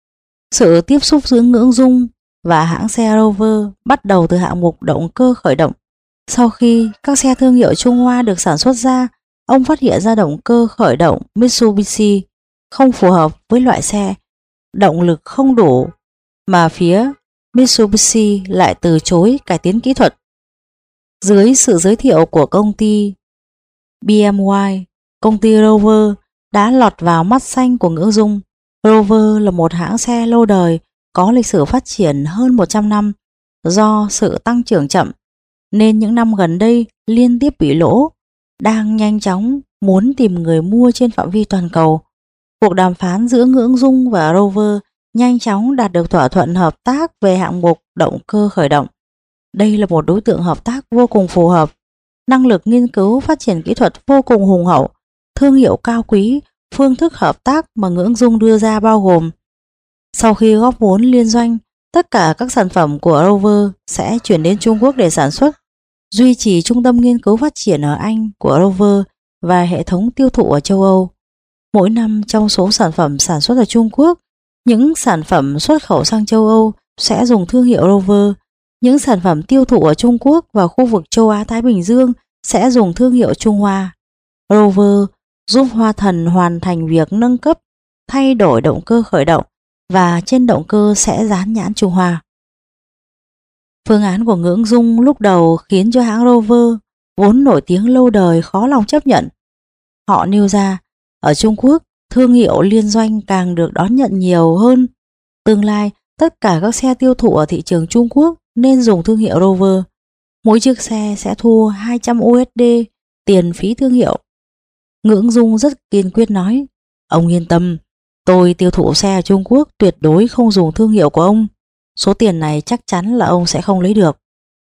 Sự tiếp xúc giữa Ngưỡng Dung và hãng xe Rover bắt đầu từ hạng mục động cơ khởi động. Sau khi các xe thương hiệu Trung Hoa được sản xuất ra, ông phát hiện ra động cơ khởi động Mitsubishi không phù hợp với loại xe, động lực không đủ, mà phía Mitsubishi lại từ chối cải tiến kỹ thuật. Dưới sự giới thiệu của công ty bê em vê, công ty Rover đã lọt vào mắt xanh của Ngưỡng Dung. Rover là một hãng xe lâu đời, có lịch sử phát triển hơn một trăm năm. Do sự tăng trưởng chậm nên những năm gần đây liên tiếp bị lỗ, đang nhanh chóng muốn tìm người mua trên phạm vi toàn cầu. Cuộc đàm phán giữa Ngưỡng Dung và Rover nhanh chóng đạt được thỏa thuận hợp tác về hạng mục động cơ khởi động. Đây là một đối tượng hợp tác vô cùng phù hợp, năng lực nghiên cứu phát triển kỹ thuật vô cùng hùng hậu, thương hiệu cao quý. Phương thức hợp tác mà Ngưỡng Dung đưa ra bao gồm: sau khi góp vốn liên doanh, tất cả các sản phẩm của Rover sẽ chuyển đến Trung Quốc để sản xuất, duy trì trung tâm nghiên cứu phát triển ở Anh của Rover và hệ thống tiêu thụ ở châu Âu. Mỗi năm trong số sản phẩm sản xuất ở Trung Quốc, những sản phẩm xuất khẩu sang châu Âu sẽ dùng thương hiệu Rover. Những sản phẩm tiêu thụ ở Trung Quốc và khu vực châu Á-Thái Bình Dương sẽ dùng thương hiệu Trung Hoa. Rover giúp Hoa Thần hoàn thành việc nâng cấp, thay đổi động cơ khởi động và trên động cơ sẽ dán nhãn Trung Hoa. Phương án của Ngưỡng Dung lúc đầu khiến cho hãng Rover, vốn nổi tiếng lâu đời, khó lòng chấp nhận. Họ nêu ra, ở Trung Quốc, thương hiệu liên doanh càng được đón nhận nhiều hơn. Tương lai, tất cả các xe tiêu thụ ở thị trường Trung Quốc nên dùng thương hiệu Rover. Mỗi chiếc xe sẽ thu hai trăm u ét đê tiền phí thương hiệu. Ngưỡng Dung rất kiên quyết nói: ông yên tâm, tôi tiêu thụ xe ở Trung Quốc tuyệt đối không dùng thương hiệu của ông. Số tiền này chắc chắn là ông sẽ không lấy được.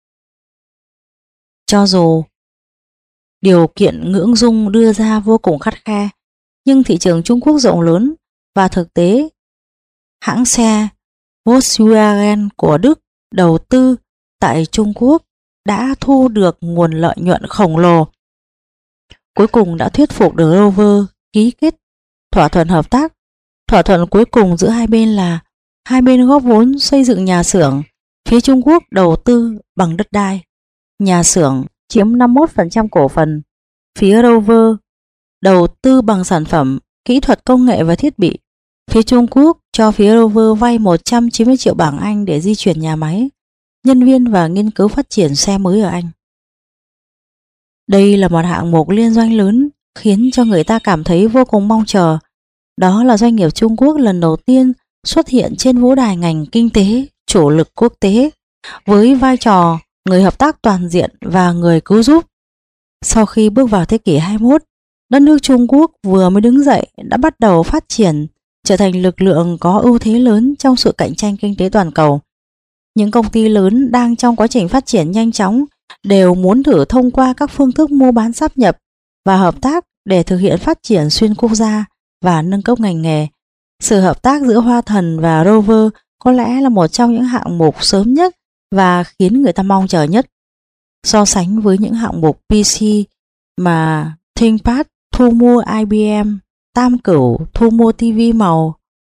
Cho dù điều kiện Ngưỡng Dung đưa ra vô cùng khắt khe, nhưng thị trường Trung Quốc rộng lớn và thực tế hãng xe Volkswagen của Đức đầu tư tại Trung Quốc đã thu được nguồn lợi nhuận khổng lồ. Cuối cùng đã thuyết phục được Rover ký kết thỏa thuận hợp tác. Thỏa thuận cuối cùng giữa hai bên là hai bên góp vốn xây dựng nhà xưởng, phía Trung Quốc đầu tư bằng đất đai. Nhà xưởng chiếm năm mươi mốt phần trăm cổ phần, phía Rover đầu tư bằng sản phẩm, kỹ thuật công nghệ và thiết bị. Phía Trung Quốc cho phía Rover vay một trăm chín mươi triệu bảng Anh để di chuyển nhà máy, nhân viên và nghiên cứu phát triển xe mới ở Anh. Đây là một hạng mục liên doanh lớn khiến cho người ta cảm thấy vô cùng mong chờ. Đó là doanh nghiệp Trung Quốc lần đầu tiên xuất hiện trên vũ đài ngành kinh tế chủ lực quốc tế với vai trò người hợp tác toàn diện và người cứu giúp. Sau khi bước vào thế kỷ hai mươi mốt, đất nước Trung Quốc vừa mới đứng dậy đã bắt đầu phát triển, trở thành lực lượng có ưu thế lớn trong sự cạnh tranh kinh tế toàn cầu. Những công ty lớn đang trong quá trình phát triển nhanh chóng đều muốn thử thông qua các phương thức mua bán sáp nhập và hợp tác để thực hiện phát triển xuyên quốc gia và nâng cấp ngành nghề. Sự hợp tác giữa Hoa Thần và Rover có lẽ là một trong những hạng mục sớm nhất và khiến người ta mong chờ nhất. So sánh với những hạng mục pê xê mà ThinkPad thu mua i bê em, Tam Cửu thu mua tivi màu,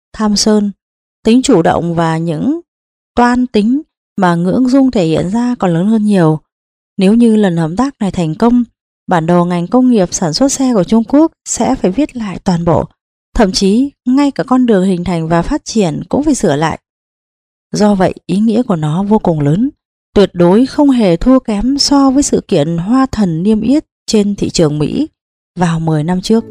tham sơn. Tính chủ động và những toan tính mà Ngưỡng Dung thể hiện ra còn lớn hơn nhiều. Nếu như lần hợp tác này thành công, bản đồ ngành công nghiệp sản xuất xe của Trung Quốc sẽ phải viết lại toàn bộ, thậm chí ngay cả con đường hình thành và phát triển cũng phải sửa lại. Do vậy, ý nghĩa của nó vô cùng lớn, tuyệt đối không hề thua kém so với sự kiện Hoa Thần niêm yết trên thị trường Mỹ vào mười năm trước.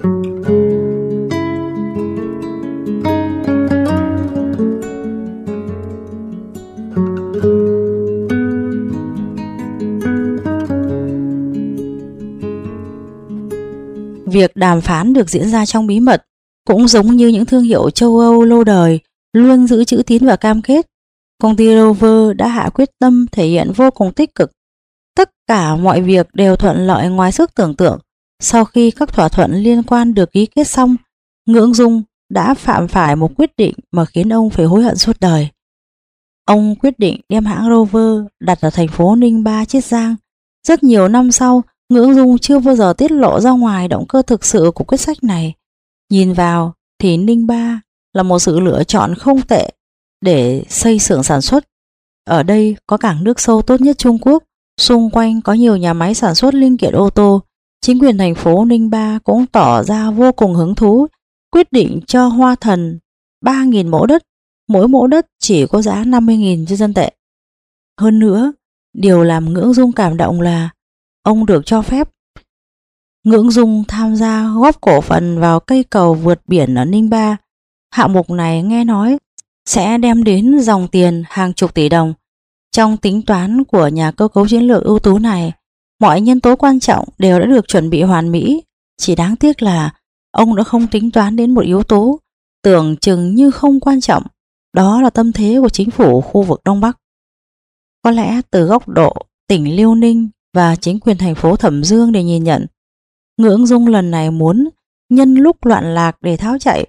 Việc đàm phán được diễn ra trong bí mật, cũng giống như những thương hiệu châu Âu lâu đời luôn giữ chữ tín và cam kết. Công ty Rover đã hạ quyết tâm thể hiện vô cùng tích cực. Tất cả mọi việc đều thuận lợi ngoài sức tưởng tượng. Sau khi các thỏa thuận liên quan được ký kết xong, Ngưỡng Dung đã phạm phải một quyết định mà khiến ông phải hối hận suốt đời. Ông quyết định đem hãng Rover đặt ở thành phố Ninh Ba, Chiết Giang. Rất nhiều năm sau, Ngưỡng Dung chưa bao giờ tiết lộ ra ngoài động cơ thực sự của quyết sách này. Nhìn vào thì Ninh Ba là một sự lựa chọn không tệ để xây xưởng sản xuất. Ở đây có cảng nước sâu tốt nhất Trung Quốc, xung quanh có nhiều nhà máy sản xuất linh kiện ô tô. Chính quyền thành phố Ninh Ba cũng tỏ ra vô cùng hứng thú, quyết định cho Hoa Thần ba nghìn mẫu đất, mỗi mẫu đất chỉ có giá năm mươi nghìn nhân dân tệ. Hơn nữa, điều làm Ngưỡng Dung cảm động là ông được cho phép Ngưỡng Dung tham gia góp cổ phần vào cây cầu vượt biển ở Ninh Ba. Hạng mục này nghe nói sẽ đem đến dòng tiền hàng chục tỷ đồng. Trong tính toán của nhà cơ cấu chiến lược ưu tú này, mọi nhân tố quan trọng đều đã được chuẩn bị hoàn mỹ. Chỉ đáng tiếc là ông đã không tính toán đến một yếu tố tưởng chừng như không quan trọng, đó là tâm thế của chính phủ khu vực Đông Bắc. Có lẽ từ góc độ tỉnh Liêu Ninh và chính quyền thành phố Thẩm Dương để nhìn nhận, Ngưỡng Dung lần này muốn nhân lúc loạn lạc để tháo chạy.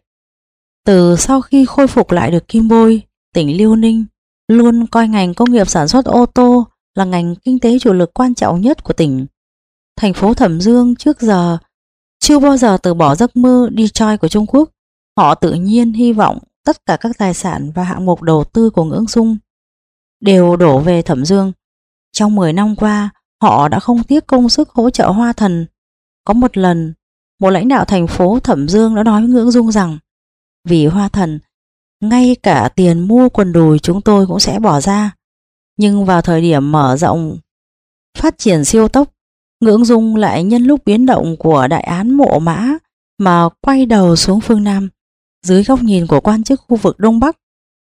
Từ sau khi khôi phục lại được kim bôi, tỉnh Liêu Ninh luôn coi ngành công nghiệp sản xuất ô tô là ngành kinh tế chủ lực quan trọng nhất của tỉnh. Thành phố Thẩm Dương trước giờ chưa bao giờ từ bỏ giấc mơ Detroit của Trung Quốc. Họ tự nhiên hy vọng tất cả các tài sản và hạng mục đầu tư của Ngưỡng Dung đều đổ về Thẩm Dương. Trong mười năm qua, họ đã không tiếc công sức hỗ trợ Hoa Thần. Có một lần, một lãnh đạo thành phố Thẩm Dương đã nói với Ngưỡng Dung rằng vì Hoa Thần, ngay cả tiền mua quần đùi chúng tôi cũng sẽ bỏ ra. Nhưng vào thời điểm mở rộng, phát triển siêu tốc, Ngưỡng Dung lại nhân lúc biến động của đại án Mộ Mã mà quay đầu xuống phương Nam, dưới góc nhìn của quan chức khu vực Đông Bắc.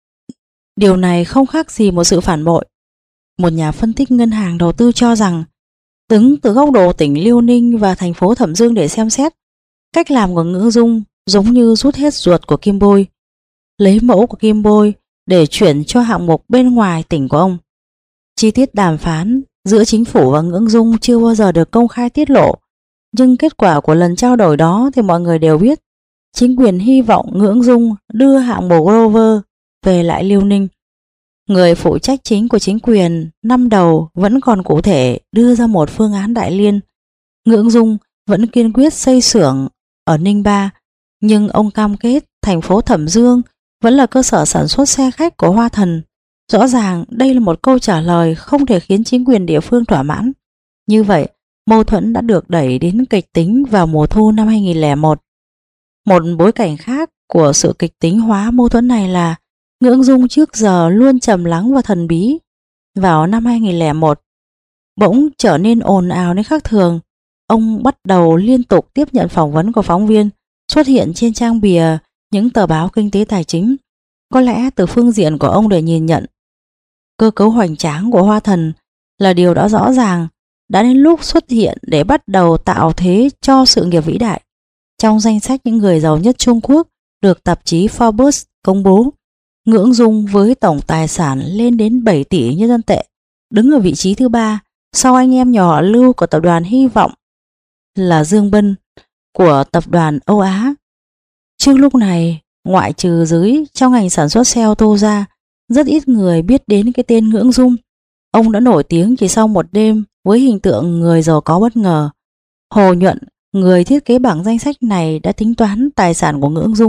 Điều này không khác gì một sự phản bội. Một nhà phân tích ngân hàng đầu tư cho rằng, đứng từ góc độ tỉnh Liêu Ninh và thành phố Thẩm Dương để xem xét, cách làm của Ngưỡng Dung giống như rút hết ruột của kim bôi, lấy mẫu của kim bôi để chuyển cho hạng mục bên ngoài tỉnh của ông. Chi tiết đàm phán giữa chính phủ và Ngưỡng Dung chưa bao giờ được công khai tiết lộ, nhưng kết quả của lần trao đổi đó thì mọi người đều biết. Chính quyền hy vọng Ngưỡng Dung đưa hạng mục Rover về lại Liêu Ninh. Người phụ trách chính của chính quyền năm đầu vẫn còn cụ thể đưa ra một phương án đại liên. Ngưỡng Dung vẫn kiên quyết xây xưởng ở Ninh Ba, nhưng ông cam kết thành phố Thẩm Dương vẫn là cơ sở sản xuất xe khách của Hoa Thần. Rõ ràng đây là một câu trả lời không thể khiến chính quyền địa phương thỏa mãn. Như vậy, mâu thuẫn đã được đẩy đến kịch tính vào mùa thu năm hai nghìn lẻ một. Một bối cảnh khác của sự kịch tính hóa mâu thuẫn này là Ngưỡng Dung trước giờ luôn trầm lắng và thần bí. Vào năm hai nghìn lẻ một, bỗng trở nên ồn ào đến khác thường. Ông bắt đầu liên tục tiếp nhận phỏng vấn của phóng viên, xuất hiện trên trang bìa những tờ báo kinh tế tài chính. Có lẽ từ phương diện của ông để nhìn nhận, cơ cấu hoành tráng của Hoa Thần là điều đã rõ ràng, đã đến lúc xuất hiện để bắt đầu tạo thế cho sự nghiệp vĩ đại. Trong danh sách những người giàu nhất Trung Quốc được tạp chí Forbes công bố, Ngưỡng Dung với tổng tài sản lên đến bảy tỷ nhân dân tệ, đứng ở vị trí thứ ba sau anh em nhỏ Lưu của tập đoàn Hy Vọng là Dương Bân của tập đoàn Âu Á. Trước lúc này, ngoại trừ giới trong ngành sản xuất xe ô tô ra, rất ít người biết đến cái tên Ngưỡng Dung. Ông đã nổi tiếng chỉ sau một đêm với hình tượng người giàu có bất ngờ. Hồ Nhuận, người thiết kế bảng danh sách này, đã tính toán tài sản của Ngưỡng Dung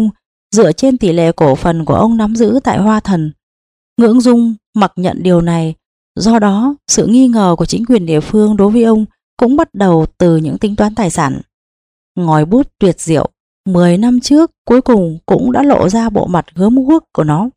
dựa trên tỷ lệ cổ phần của ông nắm giữ tại Hoa Thần. Ngưỡng Dung mặc nhận điều này, do đó sự nghi ngờ của chính quyền địa phương đối với ông cũng bắt đầu từ những tính toán tài sản. Ngòi bút tuyệt diệu mười năm trước cuối cùng cũng đã lộ ra bộ mặt gớm ghuốc của nó.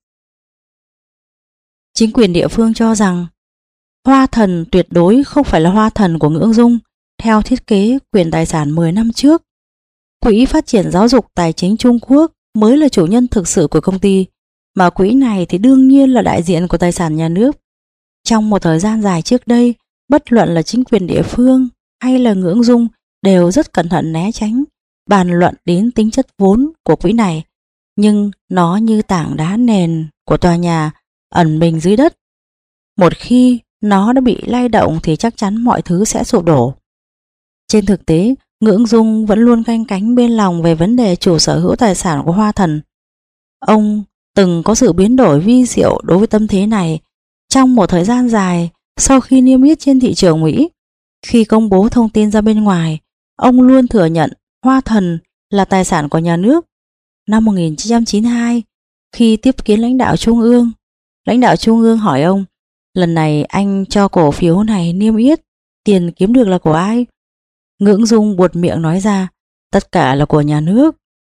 Chính quyền địa phương cho rằng Hoa Thần tuyệt đối không phải là Hoa Thần của Ngưỡng Dung theo thiết kế quyền tài sản mười năm trước. Quỹ phát triển giáo dục tài chính Trung Quốc mới là chủ nhân thực sự của công ty, mà quỹ này thì đương nhiên là đại diện của tài sản nhà nước. Trong một thời gian dài trước đây, bất luận là chính quyền địa phương hay là Ngưỡng Dung đều rất cẩn thận né tránh bàn luận đến tính chất vốn của quỹ này, nhưng nó như tảng đá nền của tòa nhà ẩn mình dưới đất. Một khi nó đã bị lay động thì chắc chắn mọi thứ sẽ sụp đổ. Trên thực tế, Ngưỡng Dung vẫn luôn canh cánh bên lòng về vấn đề chủ sở hữu tài sản của Hoa Thần. Ông từng có sự biến đổi vi diệu đối với tâm thế này trong một thời gian dài sau khi niêm yết trên thị trường Mỹ. Khi công bố thông tin ra bên ngoài, ông luôn thừa nhận Hoa Thần là tài sản của nhà nước. Năm một nghìn chín trăm chín mươi hai, khi tiếp kiến lãnh đạo trung ương, lãnh đạo trung ương hỏi ông, lần này anh cho cổ phiếu này niêm yết, tiền kiếm được là của ai? Ngưỡng Dung buột miệng nói ra, tất cả là của nhà nước.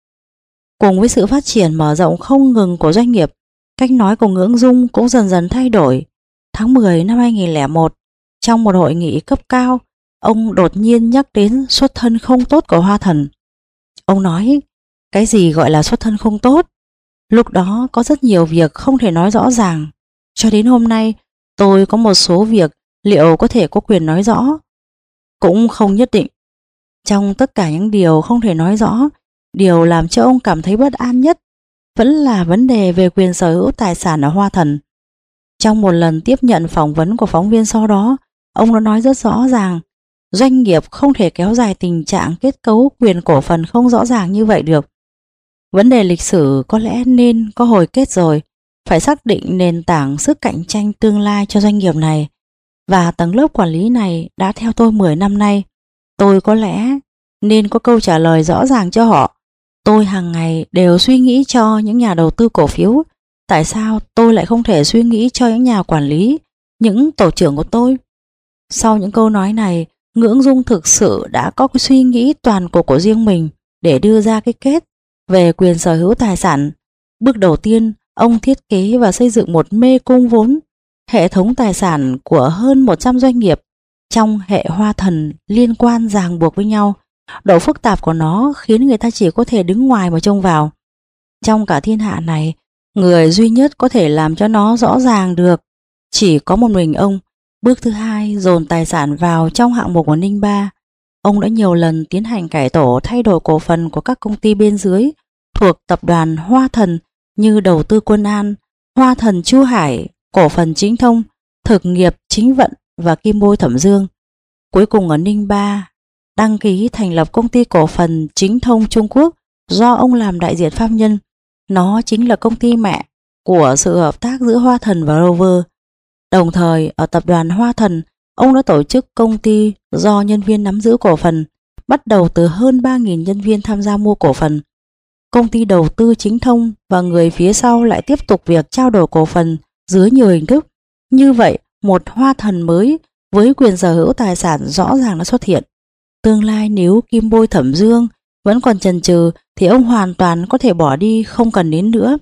Cùng với sự phát triển mở rộng không ngừng của doanh nghiệp, cách nói của Ngưỡng Dung cũng dần dần thay đổi. Tháng mười năm hai nghìn lẻ một, trong một hội nghị cấp cao, ông đột nhiên nhắc đến xuất thân không tốt của Hoa Thần. Ông nói, cái gì gọi là xuất thân không tốt? Lúc đó có rất nhiều việc không thể nói rõ ràng. Cho đến hôm nay, tôi có một số việc liệu có thể có quyền nói rõ? Cũng không nhất định. Trong tất cả những điều không thể nói rõ, điều làm cho ông cảm thấy bất an nhất vẫn là vấn đề về quyền sở hữu tài sản ở Hoa Thần. Trong một lần tiếp nhận phỏng vấn của phóng viên sau đó, ông đã nói rất rõ ràng, doanh nghiệp không thể kéo dài tình trạng kết cấu quyền cổ phần không rõ ràng như vậy được. Vấn đề lịch sử có lẽ nên có hồi kết rồi, phải xác định nền tảng sức cạnh tranh tương lai cho doanh nghiệp này. Và tầng lớp quản lý này đã theo tôi mười năm nay. Tôi có lẽ nên có câu trả lời rõ ràng cho họ. Tôi hàng ngày đều suy nghĩ cho những nhà đầu tư cổ phiếu. Tại sao tôi lại không thể suy nghĩ cho những nhà quản lý, những tổ trưởng của tôi? Sau những câu nói này, Ngưỡng Dung thực sự đã có cái suy nghĩ toàn cuộc của riêng mình để đưa ra cái kết về quyền sở hữu tài sản. Bước đầu tiên, ông thiết kế và xây dựng một mê cung vốn, hệ thống tài sản của hơn một trăm doanh nghiệp trong hệ Hoa Thần liên quan ràng buộc với nhau. Độ phức tạp của nó khiến người ta chỉ có thể đứng ngoài mà trông vào. Trong cả thiên hạ này, người duy nhất có thể làm cho nó rõ ràng được chỉ có một mình ông. Bước thứ hai, dồn tài sản vào trong hạng mục của Ninh Ba. Ông đã nhiều lần tiến hành cải tổ, thay đổi cổ phần của các công ty bên dưới thuộc tập đoàn Hoa Thần như Đầu tư Quân An, Hoa Thần Chu Hải, Cổ phần Chính Thông, Thực nghiệp Chính Vận và Kim Bôi Thẩm Dương. Cuối cùng ở Ninh Ba đăng ký thành lập công ty cổ phần Chính Thông Trung Quốc do ông làm đại diện pháp nhân. Nó chính là công ty mẹ của sự hợp tác giữa Hoa Thần và Rover. Đồng thời ở tập đoàn Hoa Thần, ông đã tổ chức công ty do nhân viên nắm giữ cổ phần, bắt đầu từ hơn ba nghìn nhân viên tham gia mua cổ phần. Công ty đầu tư Chính Thông và người phía sau lại tiếp tục việc trao đổi cổ phần dưới nhiều hình thức. Như vậy, một Hoa Thần mới với quyền sở hữu tài sản rõ ràng đã xuất hiện. Tương lai nếu Kim Bôi Thẩm Dương vẫn còn chần chừ thì ông hoàn toàn có thể bỏ đi, không cần đến nữa,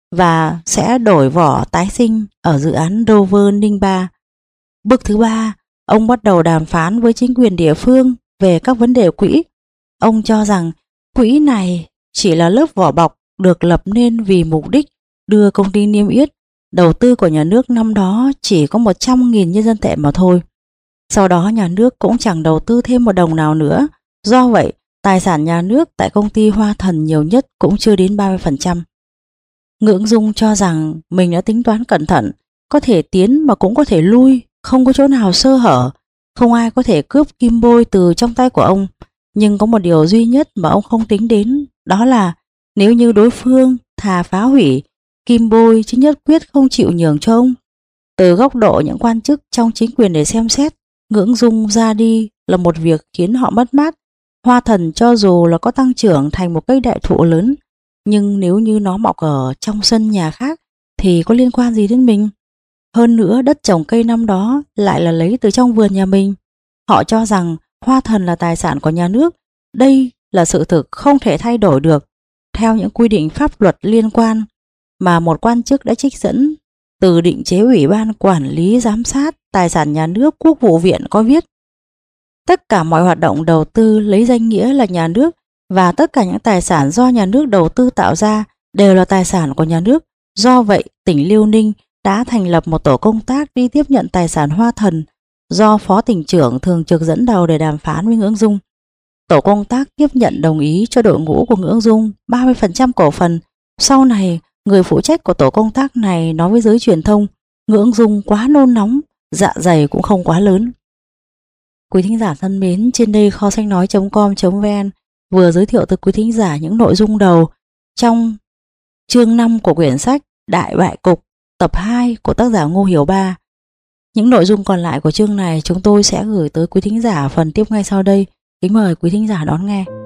và sẽ đổi vỏ tái sinh ở dự án Rover Ninh Ba. Bước thứ ba, ông bắt đầu đàm phán với chính quyền địa phương về các vấn đề quỹ. Ông cho rằng quỹ này chỉ là lớp vỏ bọc được lập nên vì mục đích đưa công ty niêm yết. Đầu tư của nhà nước năm đó chỉ có một trăm nghìn nhân dân tệ mà thôi. Sau đó nhà nước cũng chẳng đầu tư thêm một đồng nào nữa. Do vậy, tài sản nhà nước tại công ty Hoa Thần nhiều nhất cũng chưa đến ba mươi phần trăm. Ngưỡng Dung cho rằng mình đã tính toán cẩn thận, có thể tiến mà cũng có thể lui, không có chỗ nào sơ hở, không ai có thể cướp Kim Bôi từ trong tay của ông. Nhưng có một điều duy nhất mà ông không tính đến, đó là nếu như đối phương thà phá hủy Kim Bôi chứ nhất quyết không chịu nhường cho ông. Từ góc độ những quan chức trong chính quyền để xem xét, Ngưỡng Dung ra đi là một việc khiến họ mất mát. Hoa Thần cho dù là có tăng trưởng thành một cây đại thụ lớn, Nhưng nếu như nó mọc ở trong sân nhà khác thì có liên quan gì đến mình? Hơn nữa đất trồng cây năm đó lại là lấy từ trong vườn nhà mình. Họ cho rằng hoa thần là tài sản của nhà nước. Đây là sự thực không thể thay đổi được theo những quy định pháp luật liên quan mà một quan chức đã trích dẫn từ định chế Ủy ban Quản lý Giám sát Tài sản Nhà nước Quốc vụ viện có viết: tất cả mọi hoạt động đầu tư lấy danh nghĩa là nhà nước và tất cả những tài sản do nhà nước đầu tư tạo ra đều là tài sản của nhà nước. Do vậy, tỉnh Liêu Ninh đã thành lập một tổ công tác đi tiếp nhận tài sản hoa thần do Phó tỉnh trưởng thường trực dẫn đầu để đàm phán với Nguyễn Dung. Tổ công tác tiếp nhận đồng ý cho đội ngũ của Nguyễn Dung ba mươi phần trăm cổ phần. Sau này, người phụ trách của tổ công tác này nói với giới truyền thông, Nguyễn Dung quá nôn nóng, dạ dày cũng không quá lớn. Quý thính giả thân mến, trên đây kho sách nói chấm com chấm vn vừa giới thiệu tới quý thính giả những nội dung đầu trong chương năm của quyển sách Đại bại cục tập hai của tác giả Ngô Hiểu Ba. Những nội dung còn lại của chương này chúng tôi sẽ gửi tới quý thính giả phần tiếp ngay sau đây. Kính mời quý thính giả đón nghe.